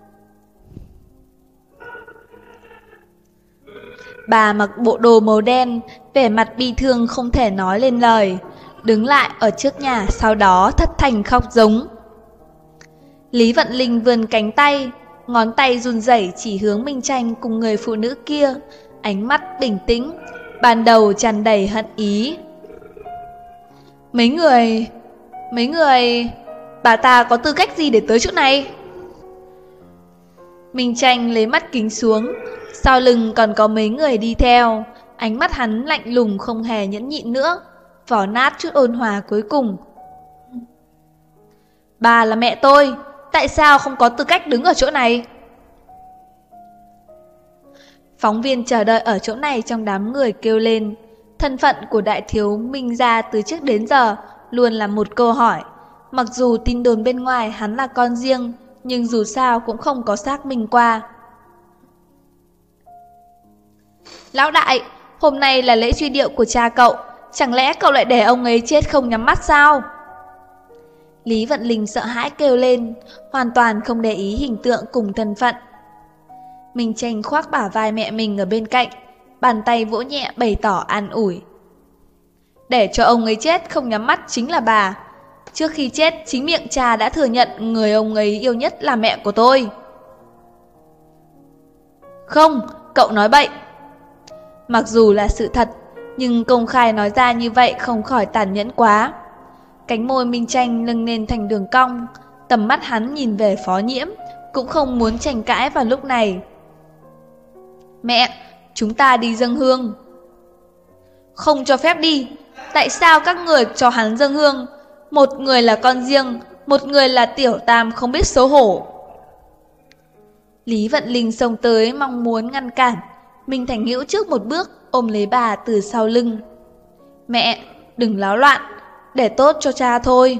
Bà mặc bộ đồ màu đen, vẻ mặt bi thương không thể nói lên lời, đứng lại ở trước nhà, sau đó thất thanh khóc giống. Lý Vận Linh vươn cánh tay, ngón tay run rẩy chỉ hướng Minh Tranh cùng người phụ nữ kia, ánh mắt bình tĩnh, ban đầu tràn đầy hận ý. Mấy người, bà ta có tư cách gì để tới chỗ này? Minh Tranh lấy mắt kính xuống, sau lưng còn có mấy người đi theo, ánh mắt hắn lạnh lùng không hề nhẫn nhịn nữa, vỏ nát chút ôn hòa cuối cùng. Bà là mẹ tôi, tại sao không có tư cách đứng ở chỗ này? Phóng viên chờ đợi ở chỗ này trong đám người kêu lên. Thân phận của đại thiếu Minh gia từ trước đến giờ luôn là một câu hỏi. Mặc dù tin đồn bên ngoài hắn là con riêng, nhưng dù sao cũng không có xác minh qua. Lão đại, hôm nay là lễ truy điệu của cha cậu, chẳng lẽ cậu lại để ông ấy chết không nhắm mắt sao? Lý Vận Linh sợ hãi kêu lên, hoàn toàn không để ý hình tượng cùng thân phận. Minh Tranh khoác bả vai mẹ mình ở bên cạnh, bàn tay vỗ nhẹ bày tỏ an ủi. Để cho ông ấy chết không nhắm mắt chính là bà. Trước khi chết, chính miệng cha đã thừa nhận người ông ấy yêu nhất là mẹ của tôi. Không, cậu nói bậy. Mặc dù là sự thật, nhưng công khai nói ra như vậy không khỏi tàn nhẫn quá. Cánh môi Minh Tranh nâng lên thành đường cong, tầm mắt hắn nhìn về Phó Nhiễm, cũng không muốn tranh cãi vào lúc này. Mẹ, chúng ta đi dâng hương. Không cho phép đi. Tại sao các người cho hắn dâng hương? Một người là con riêng, một người là tiểu tam không biết xấu hổ. Lý Vận Linh xông tới mong muốn ngăn cản. Minh Thành Hữu trước một bước ôm lấy bà từ sau lưng. Mẹ, đừng náo loạn, để tốt cho cha thôi.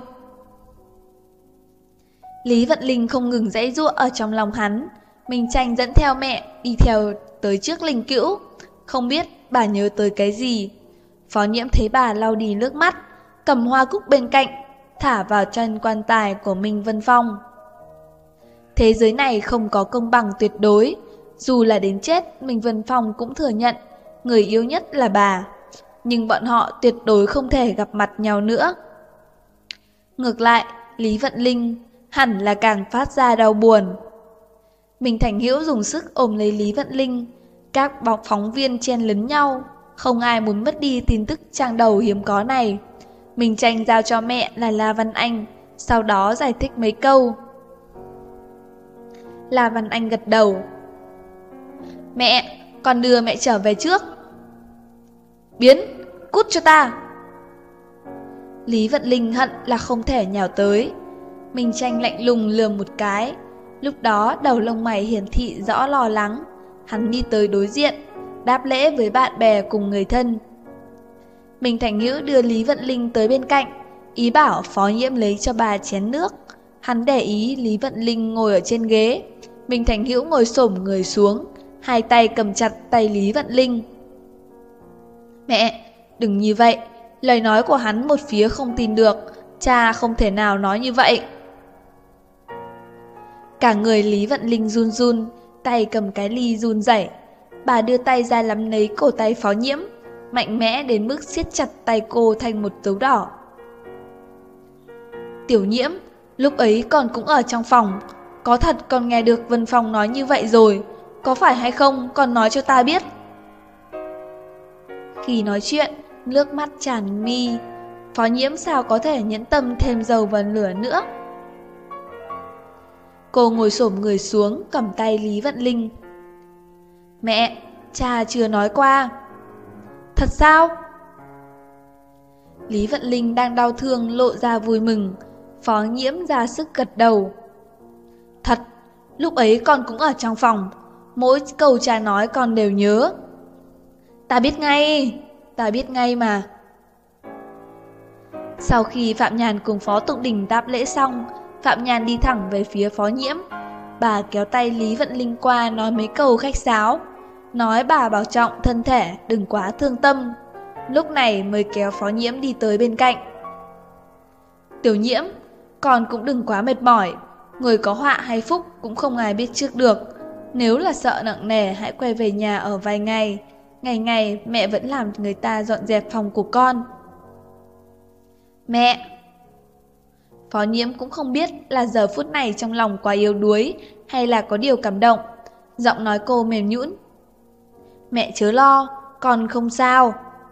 Lý Vận Linh không ngừng giãy giụa ở trong lòng hắn. Minh Tranh dẫn theo mẹ đi theo tới trước linh cữu. Không biết bà nhớ tới cái gì. Phó Nhiễm thấy bà lau đi nước mắt, cầm hoa cúc bên cạnh, thả vào chân quan tài của Minh Vân Phong. Thế giới này không có công bằng tuyệt đối. Dù là đến chết, Minh Vân Phong cũng thừa nhận người yêu nhất là bà. Nhưng bọn họ tuyệt đối không thể gặp mặt nhau nữa. Ngược lại, Lý Vận Linh hẳn là càng phát ra đau buồn. Minh Thành Hữu dùng sức ôm lấy Lý Vận Linh. Các phóng viên chen lấn nhau, không ai muốn mất đi tin tức trang đầu hiếm có này. Minh Tranh giao cho mẹ là La Văn Anh, sau đó giải thích mấy câu. La Văn Anh gật đầu. Mẹ, con đưa mẹ trở về trước. Biến, cút cho ta. Lý Vận Linh hận là không thể nhào tới. Minh Tranh lạnh lùng lườm một cái. Lúc đó đầu lông mày hiển thị rõ lo lắng. Hắn đi tới đối diện, đáp lễ với bạn bè cùng người thân. Minh Thành Hữu đưa Lý Vận Linh tới bên cạnh, ý bảo Phó Nhiễm lấy cho bà chén nước. Hắn để ý Lý Vận Linh ngồi ở trên ghế. Minh Thành Hữu ngồi xổm người xuống, hai tay cầm chặt tay Lý Vận Linh. Mẹ, đừng như vậy. Lời nói của hắn một phía không tin được. Cha không thể nào nói như vậy. Cả người Lý Vận Linh run run, tay cầm cái ly run rẩy. Bà đưa tay ra nắm lấy cổ tay Phó Nhiễm, mạnh mẽ đến mức siết chặt tay cô thành một dấu đỏ. Tiểu Nhiễm, lúc ấy con cũng ở trong phòng. Có thật con nghe được Vân Phong nói như vậy rồi. Có phải hay không con nói cho ta biết. Khi nói chuyện, nước mắt tràn mi. Phó Nhiễm sao có thể nhẫn tâm thêm dầu vào lửa nữa. Cô ngồi xổm người xuống, cầm tay Lý Vận Linh. Mẹ, cha chưa nói qua. Thật sao? Lý Vận Linh đang đau thương lộ ra vui mừng. Phó Nhiễm ra sức gật đầu. Thật, lúc ấy con cũng ở trong phòng. Mỗi câu cha nói con đều nhớ. Ta biết ngay mà. Sau khi Phạm Nhàn cùng Phó Tụng Đình đáp lễ xong, Phạm Nhàn đi thẳng về phía Phó Nhiễm. Bà kéo tay Lý Vận Linh qua nói mấy câu khách sáo, nói bà bảo trọng thân thể, đừng quá thương tâm. Lúc này mới kéo Phó Nhiễm đi tới bên cạnh. Tiểu Nhiễm, con cũng đừng quá mệt mỏi. Người có họa hay phúc cũng không ai biết trước được. Nếu là sợ nặng nề hãy quay về nhà ở vài ngày. Ngày ngày mẹ vẫn làm người ta dọn dẹp phòng của con. Mẹ! Phó Nhiễm cũng không biết là giờ phút này trong lòng quá yếu đuối hay là có điều cảm động. Giọng nói cô mềm nhũn. Mẹ chớ lo, con không sao.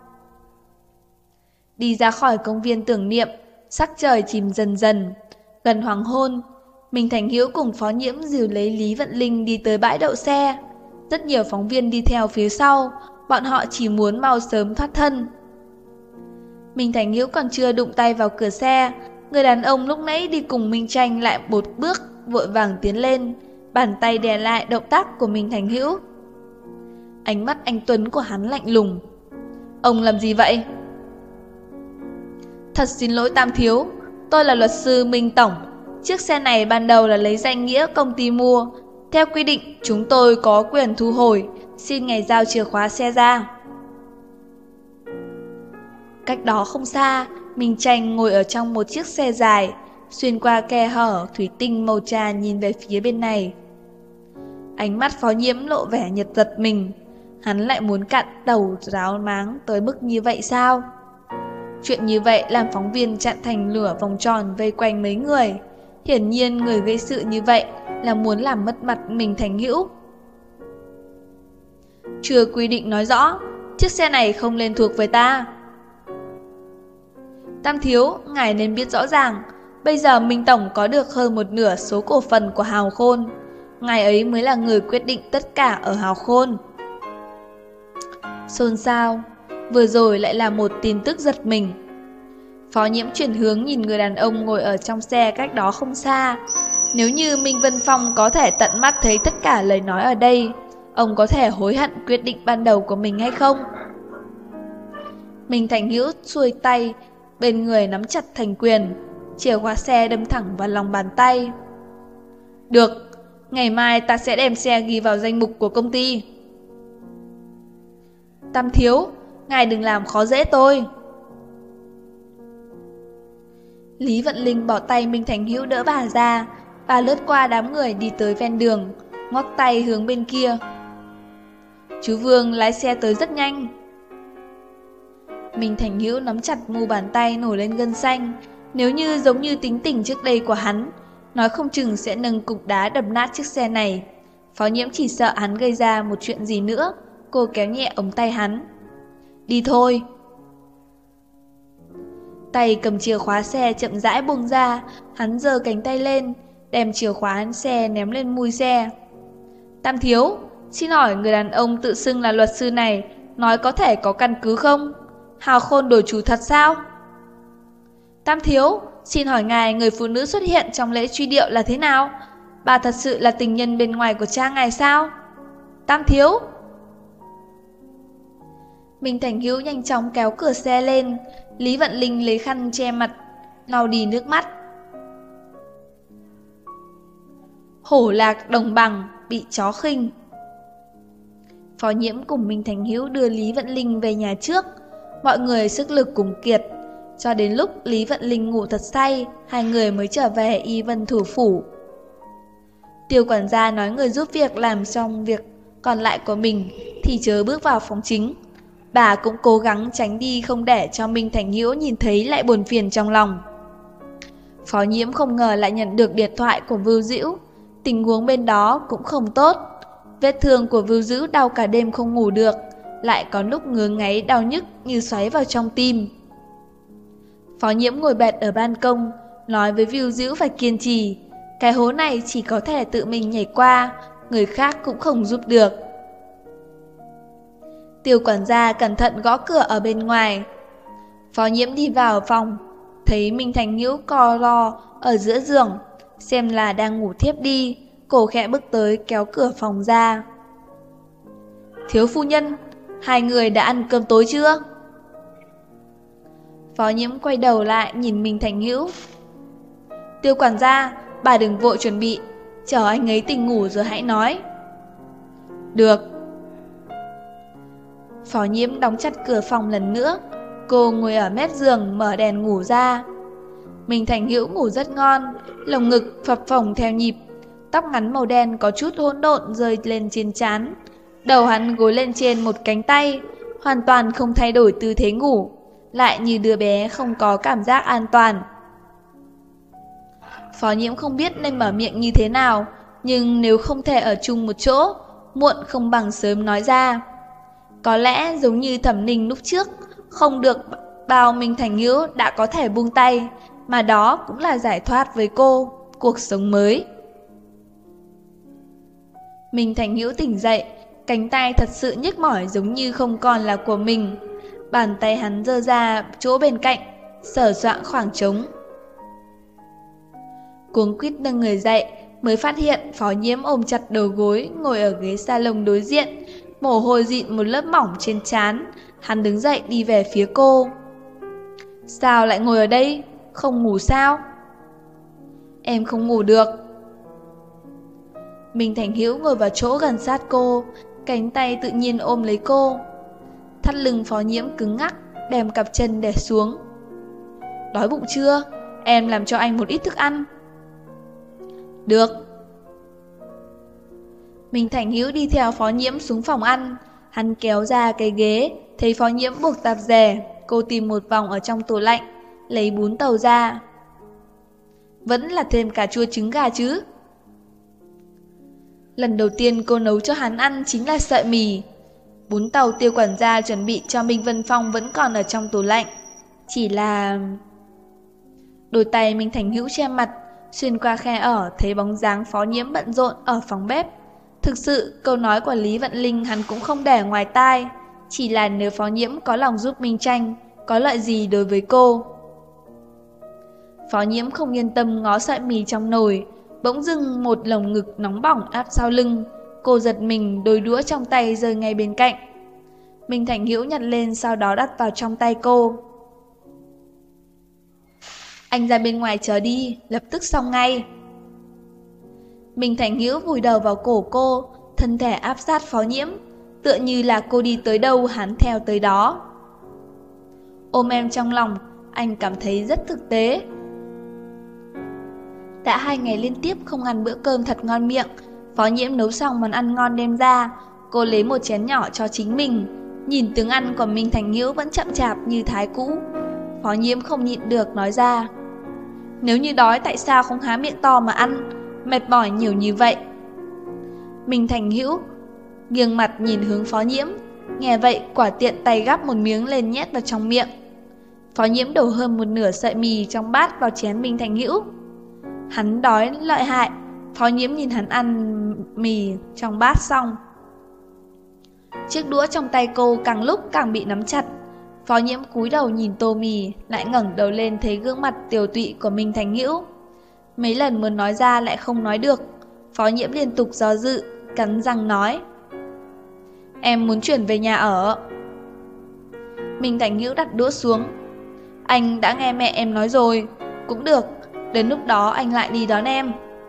Đi ra khỏi công viên tưởng niệm, sắc trời chìm dần dần. Gần hoàng hôn, Minh Thành Hữu cùng Phó Nhiễm dìu lấy Lý Vận Linh đi tới bãi đậu xe. Rất nhiều phóng viên đi theo phía sau, bọn họ chỉ muốn mau sớm thoát thân. Minh Thành Hữu còn chưa đụng tay vào cửa xe, người đàn ông lúc nãy đi cùng Minh Tranh lại một bước vội vàng tiến lên, bàn tay đè lại động tác của Minh Thành Hữu. Ánh mắt anh tuấn của hắn lạnh lùng. Ông làm gì vậy? Thật xin lỗi Tam Thiếu, tôi là luật sư Minh Tổng. Chiếc xe này ban đầu là lấy danh nghĩa công ty mua. Theo quy định chúng tôi có quyền thu hồi. Xin ngài giao chìa khóa xe ra. Cách đó không xa, Minh Tranh ngồi ở trong một chiếc xe dài, xuyên qua khe hở thủy tinh màu trà nhìn về phía bên này. Ánh mắt Phó Nhiễm lộ vẻ giật mình. Hắn lại muốn cạn đầu ráo máng tới mức như vậy sao? Chuyện như vậy làm phóng viên chặn thành lửa vòng tròn vây quanh mấy người. Hiển nhiên người gây sự như vậy là muốn làm mất mặt Minh Thành Hữu. Chưa quy định nói rõ, chiếc xe này không nên thuộc về ta. Tam Thiếu, ngài nên biết rõ ràng, bây giờ Minh Tổng có được hơn một nửa số cổ phần của Hào Khôn. Ngài ấy mới là người quyết định tất cả ở Hào Khôn. Xôn xao, vừa rồi lại là một tin tức giật mình. Phó Nhiễm chuyển hướng nhìn người đàn ông ngồi ở trong xe cách đó không xa. Nếu như Minh Vân Phong có thể tận mắt thấy tất cả lời nói ở đây, ông có thể hối hận quyết định ban đầu của mình hay không? Minh Thành Hữu xuôi tay, bên người nắm chặt thành quyền, chìa khóa xe đâm thẳng vào lòng bàn tay. Được, ngày mai ta sẽ đem xe ghi vào danh mục của công ty. Tam Thiếu, ngài đừng làm khó dễ tôi. Lý Vận Linh bỏ tay Minh Thành Hữu đỡ bà ra. Bà lướt qua đám người đi tới ven đường, ngoắc tay hướng bên kia. Chú Vương lái xe tới rất nhanh. Minh Thành Hữu nắm chặt mu bàn tay nổi lên gân xanh. Nếu như giống như tính tình trước đây của hắn, nói không chừng sẽ nâng cục đá đập nát chiếc xe này. Phó Nhiễm chỉ sợ hắn gây ra một chuyện gì nữa. Cô kéo nhẹ ống tay hắn. Đi thôi. Tay cầm chìa khóa xe chậm rãi buông ra. Hắn giơ cánh tay lên, đem chìa khóa xe ném lên mui xe. Tam Thiếu, xin hỏi người đàn ông tự xưng là luật sư này nói có thể có căn cứ không? hào khôn đổi chủ thật sao? Tam thiếu, xin hỏi ngài người phụ nữ xuất hiện trong lễ truy điệu là thế nào? Bà thật sự là tình nhân bên ngoài của cha ngài sao? Tam thiếu! Minh Thành Hữu nhanh chóng kéo cửa xe lên, Lý Vận Linh lấy khăn che mặt, lau đi nước mắt. Hổ lạc đồng bằng, bị chó khinh. Phó Nhiễm cùng Minh Thành Hữu đưa Lý Vận Linh về nhà trước, mọi người sức lực cùng kiệt. Cho đến lúc Lý Vận Linh ngủ thật say, hai người mới trở về Y Vân thủ phủ. Tiêu quản gia nói người giúp việc làm xong việc còn lại của mình thì chớ bước vào phòng chính. Bà cũng cố gắng tránh đi không để cho Minh Thành Hữu nhìn thấy lại buồn phiền trong lòng. Phó Nhiễm không ngờ lại nhận được điện thoại của Vưu Dĩu. Tình huống bên đó cũng không tốt. Vết thương của Vưu Dĩu đau cả đêm không ngủ được, lại có lúc ngứa ngáy đau nhức như xoáy vào trong tim. Phó Nhiễm ngồi bệt ở ban công, nói với Vưu Dĩu phải kiên trì. Cái hố này chỉ có thể tự mình nhảy qua, người khác cũng không giúp được. Tiêu quản gia cẩn thận gõ cửa ở bên ngoài. Phó Nhiễm đi vào phòng, thấy Minh Thành Hữu co ro ở giữa giường, xem là đang ngủ thiếp đi, cô khẽ bước tới kéo cửa phòng ra. Thiếu phu nhân, hai người đã ăn cơm tối chưa? Phó Nhiễm quay đầu lại nhìn Minh Thành Hữu. Tiêu quản gia, bà đừng vội chuẩn bị, chờ anh ấy tỉnh ngủ rồi hãy nói. Được. Phó Nhiễm đóng chặt cửa phòng lần nữa, cô ngồi ở mép giường mở đèn ngủ ra. Minh Thành Hữu ngủ rất ngon, lồng ngực phập phồng theo nhịp, tóc ngắn màu đen có chút hỗn độn rơi lên trên trán. Đầu hắn gối lên trên một cánh tay, hoàn toàn không thay đổi tư thế ngủ, lại như đứa bé không có cảm giác an toàn. Phó Nhiễm không biết nên mở miệng như thế nào, nhưng nếu không thể ở chung một chỗ, muộn không bằng sớm nói ra. Có lẽ giống như Thẩm Ninh lúc trước, không được bao Minh Thành Hữu đã có thể buông tay, mà đó cũng là giải thoát với cô, cuộc sống mới. Minh Thành Hữu tỉnh dậy, cánh tay thật sự nhức mỏi giống như không còn là của mình. Bàn tay hắn giơ ra chỗ bên cạnh, sờ soạng khoảng trống. Cuống quýt nâng người dậy, mới phát hiện Phó Nhiễm ôm chặt đầu gối, ngồi ở ghế salon đối diện, mồ hôi dịn một lớp mỏng trên trán. Hắn đứng dậy đi về phía cô. Sao lại ngồi ở đây? Không ngủ sao? Em không ngủ được. Minh Thành Hữu ngồi vào chỗ gần sát cô, cánh tay tự nhiên ôm lấy cô. Thắt lưng Phó Nhiễm cứng ngắc, đem cặp chân để xuống. Đói bụng chưa? Em làm cho anh một ít thức ăn. Được. Minh Thành Hữu đi theo Phó Nhiễm xuống phòng ăn. Hắn kéo ra cái ghế, thấy Phó Nhiễm buộc tạp dề. Cô tìm một vòng ở trong tủ lạnh, lấy bún tàu ra. Vẫn là thêm cà chua trứng gà chứ? Lần đầu tiên cô nấu cho hắn ăn chính là sợi mì. Bún tàu Tiêu quản gia chuẩn bị cho Minh Vân Phong vẫn còn ở trong tủ lạnh. Chỉ là... Đôi tay Minh Thành Hữu che mặt, xuyên qua khe ở thấy bóng dáng Phó Nhiễm bận rộn ở phòng bếp. Thực sự câu nói của Lý Vận Linh hắn cũng không để ngoài tai. Chỉ là nếu Phó Nhiễm có lòng giúp Minh Tranh, có lợi gì đối với cô. Phó Nhiễm không yên tâm ngó sợi mì trong nồi, bỗng dưng một lồng ngực nóng bỏng áp sau lưng. Cô giật mình, đôi đũa trong tay rơi ngay bên cạnh. Minh Thành Hữu nhặt lên, sau đó đặt vào trong tay cô. Anh ra bên ngoài chờ đi, lập tức xong ngay. Minh Thành Hữu vùi đầu vào cổ cô, thân thể áp sát Phó Nhiễm, tựa như là cô đi tới đâu hắn theo tới đó. Ôm em trong lòng, anh cảm thấy rất thực tế. Đã 2 ngày liên tiếp không ăn bữa cơm thật ngon miệng. Phó Nhiễm nấu xong món ăn ngon đem ra, cô lấy một chén nhỏ cho chính mình. Nhìn tướng ăn của Minh Thành Hữu vẫn chậm chạp như thái cũ, Phó Nhiễm không nhịn được nói ra. Nếu như đói tại sao không há miệng to mà ăn, mệt mỏi nhiều như vậy. Minh Thành Hữu nghiêng mặt nhìn hướng Phó Nhiễm, nghe vậy quả tiện tay gắp một miếng lên nhét vào trong miệng. Phó Nhiễm đổ hơn một nửa sợi mì trong bát vào chén Minh Thành Hữu. Hắn đói lợi hại. Phó Nhiễm nhìn hắn ăn mì trong bát xong, chiếc đũa trong tay cô càng lúc càng bị nắm chặt. Phó Nhiễm cúi đầu nhìn Tô Mì, lại ngẩng đầu lên thấy gương mặt tiều tụy của Minh Thành Hữu. Mấy lần muốn nói ra lại không nói được. Phó Nhiễm liên tục do dự, cắn răng nói: Em muốn chuyển về nhà ở. Minh Thành Hữu đặt đũa xuống. Anh đã nghe mẹ em nói rồi. Cũng được, đến lúc đó anh lại đi đón em.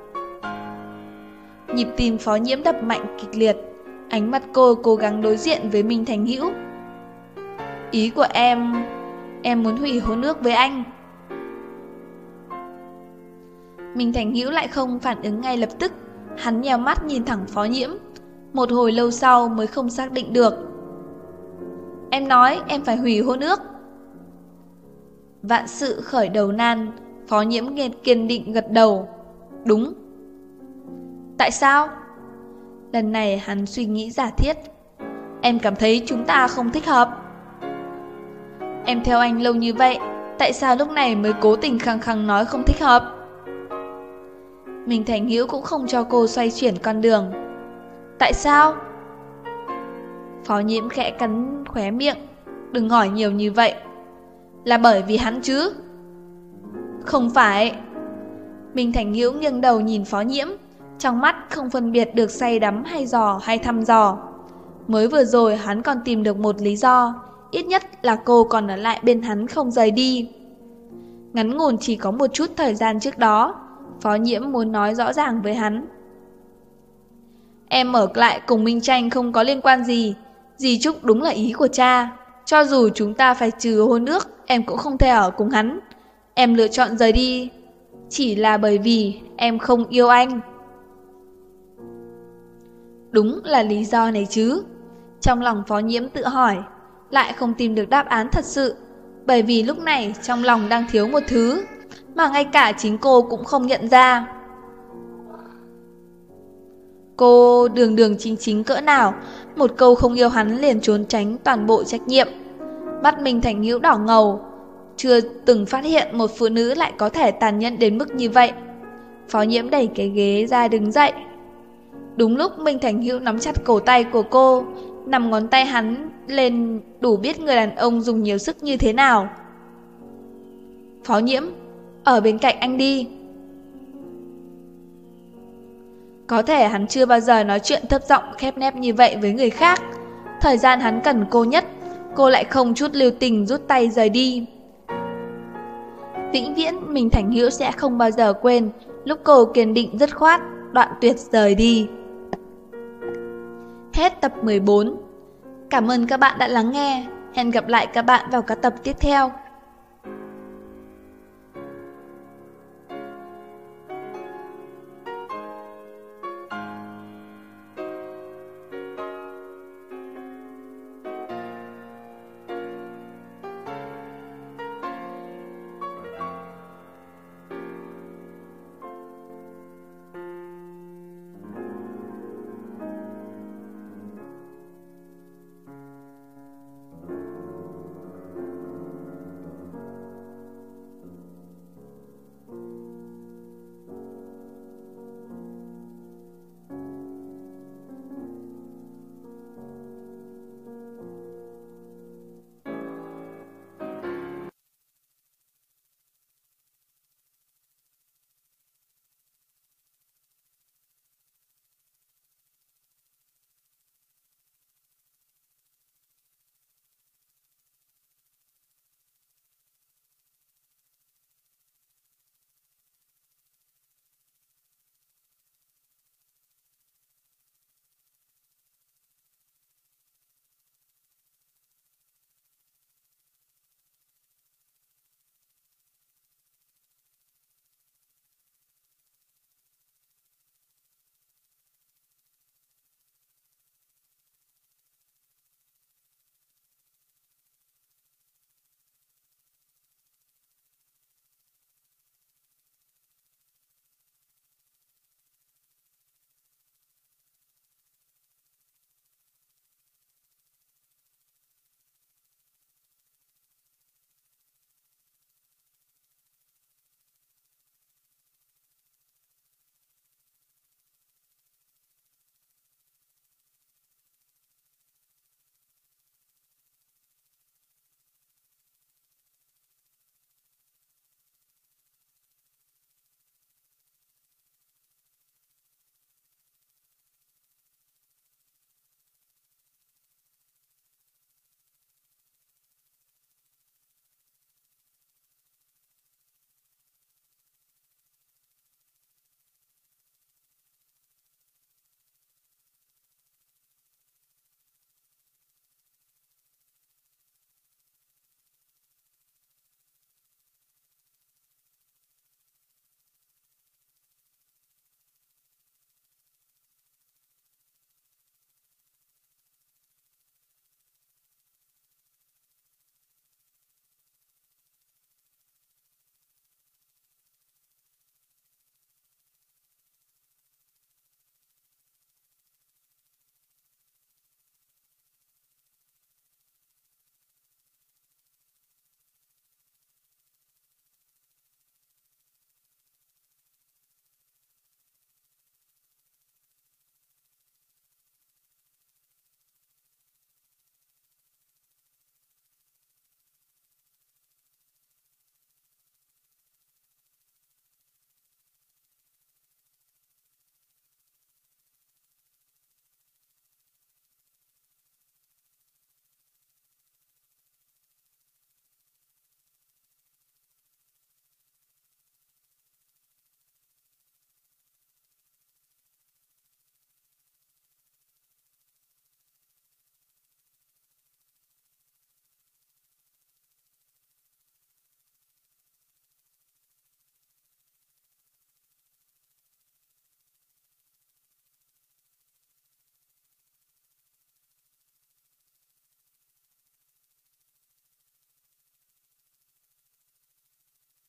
Nhịp tim Phó Nhiễm đập mạnh kịch liệt. Ánh mắt cô cố gắng đối diện với Minh Thành Hữu. Ý của em muốn hủy hôn ước với anh. Minh Thành Hữu lại không phản ứng ngay lập tức. Hắn nheo mắt nhìn thẳng Phó Nhiễm. Một hồi lâu sau mới không xác định được. Em nói em phải hủy hôn ước. Vạn sự khởi đầu nan. Phó Nhiễm kiên định gật đầu. Đúng. Tại sao? Lần này hắn suy nghĩ giả thiết. Em cảm thấy chúng ta không thích hợp. Em theo anh lâu như vậy, tại sao lúc này mới cố tình khăng khăng nói không thích hợp? Minh Thành Hữu cũng không cho cô xoay chuyển con đường. Tại sao? Phó Nhiễm khẽ cắn khóe miệng. Đừng hỏi nhiều như vậy. Là bởi vì hắn chứ? Không phải. Minh Thành Hữu nghiêng đầu nhìn Phó Nhiễm, trong mắt không phân biệt được say đắm hay thăm dò. Mới vừa rồi hắn còn tìm được một lý do, ít nhất là cô còn ở lại bên hắn không rời đi. Ngắn ngủn chỉ có một chút thời gian trước đó, Phó Nhiễm muốn nói rõ ràng với hắn. Em ở lại cùng Minh Tranh không có liên quan gì. Dì Trúc đúng là ý của cha. Cho dù chúng ta phải trừ hôn ước, em cũng không thể ở cùng hắn. Em lựa chọn rời đi chỉ là bởi vì em không yêu anh. Đúng là lý do này chứ. Trong lòng Phó Nhiễm tự hỏi, lại không tìm được đáp án thật sự. Bởi vì lúc này trong lòng đang thiếu một thứ mà ngay cả chính cô cũng không nhận ra. Cô đường chính cỡ nào, một câu không yêu hắn liền trốn tránh toàn bộ trách nhiệm. Mắt Minh Thành Hữu đỏ ngầu. Chưa từng phát hiện một phụ nữ lại có thể tàn nhẫn đến mức như vậy. Phó Nhiễm đẩy cái ghế ra đứng dậy. Đúng lúc Minh Thành Hữu nắm chặt cổ tay của cô, nằm ngón tay hắn lên đủ biết người đàn ông dùng nhiều sức như thế nào. Phó Nhiễm, ở bên cạnh anh đi. Có thể hắn chưa bao giờ nói chuyện thấp giọng khép nép như vậy với người khác. Thời gian hắn cần cô nhất, cô lại không chút lưu tình rút tay rời đi. Vĩnh viễn Minh Thành Hữu sẽ không bao giờ quên lúc cô kiên định dứt khoát, đoạn tuyệt rời đi. Hết tập 14. Cảm ơn các bạn đã lắng nghe. Hẹn gặp lại các bạn vào các tập tiếp theo.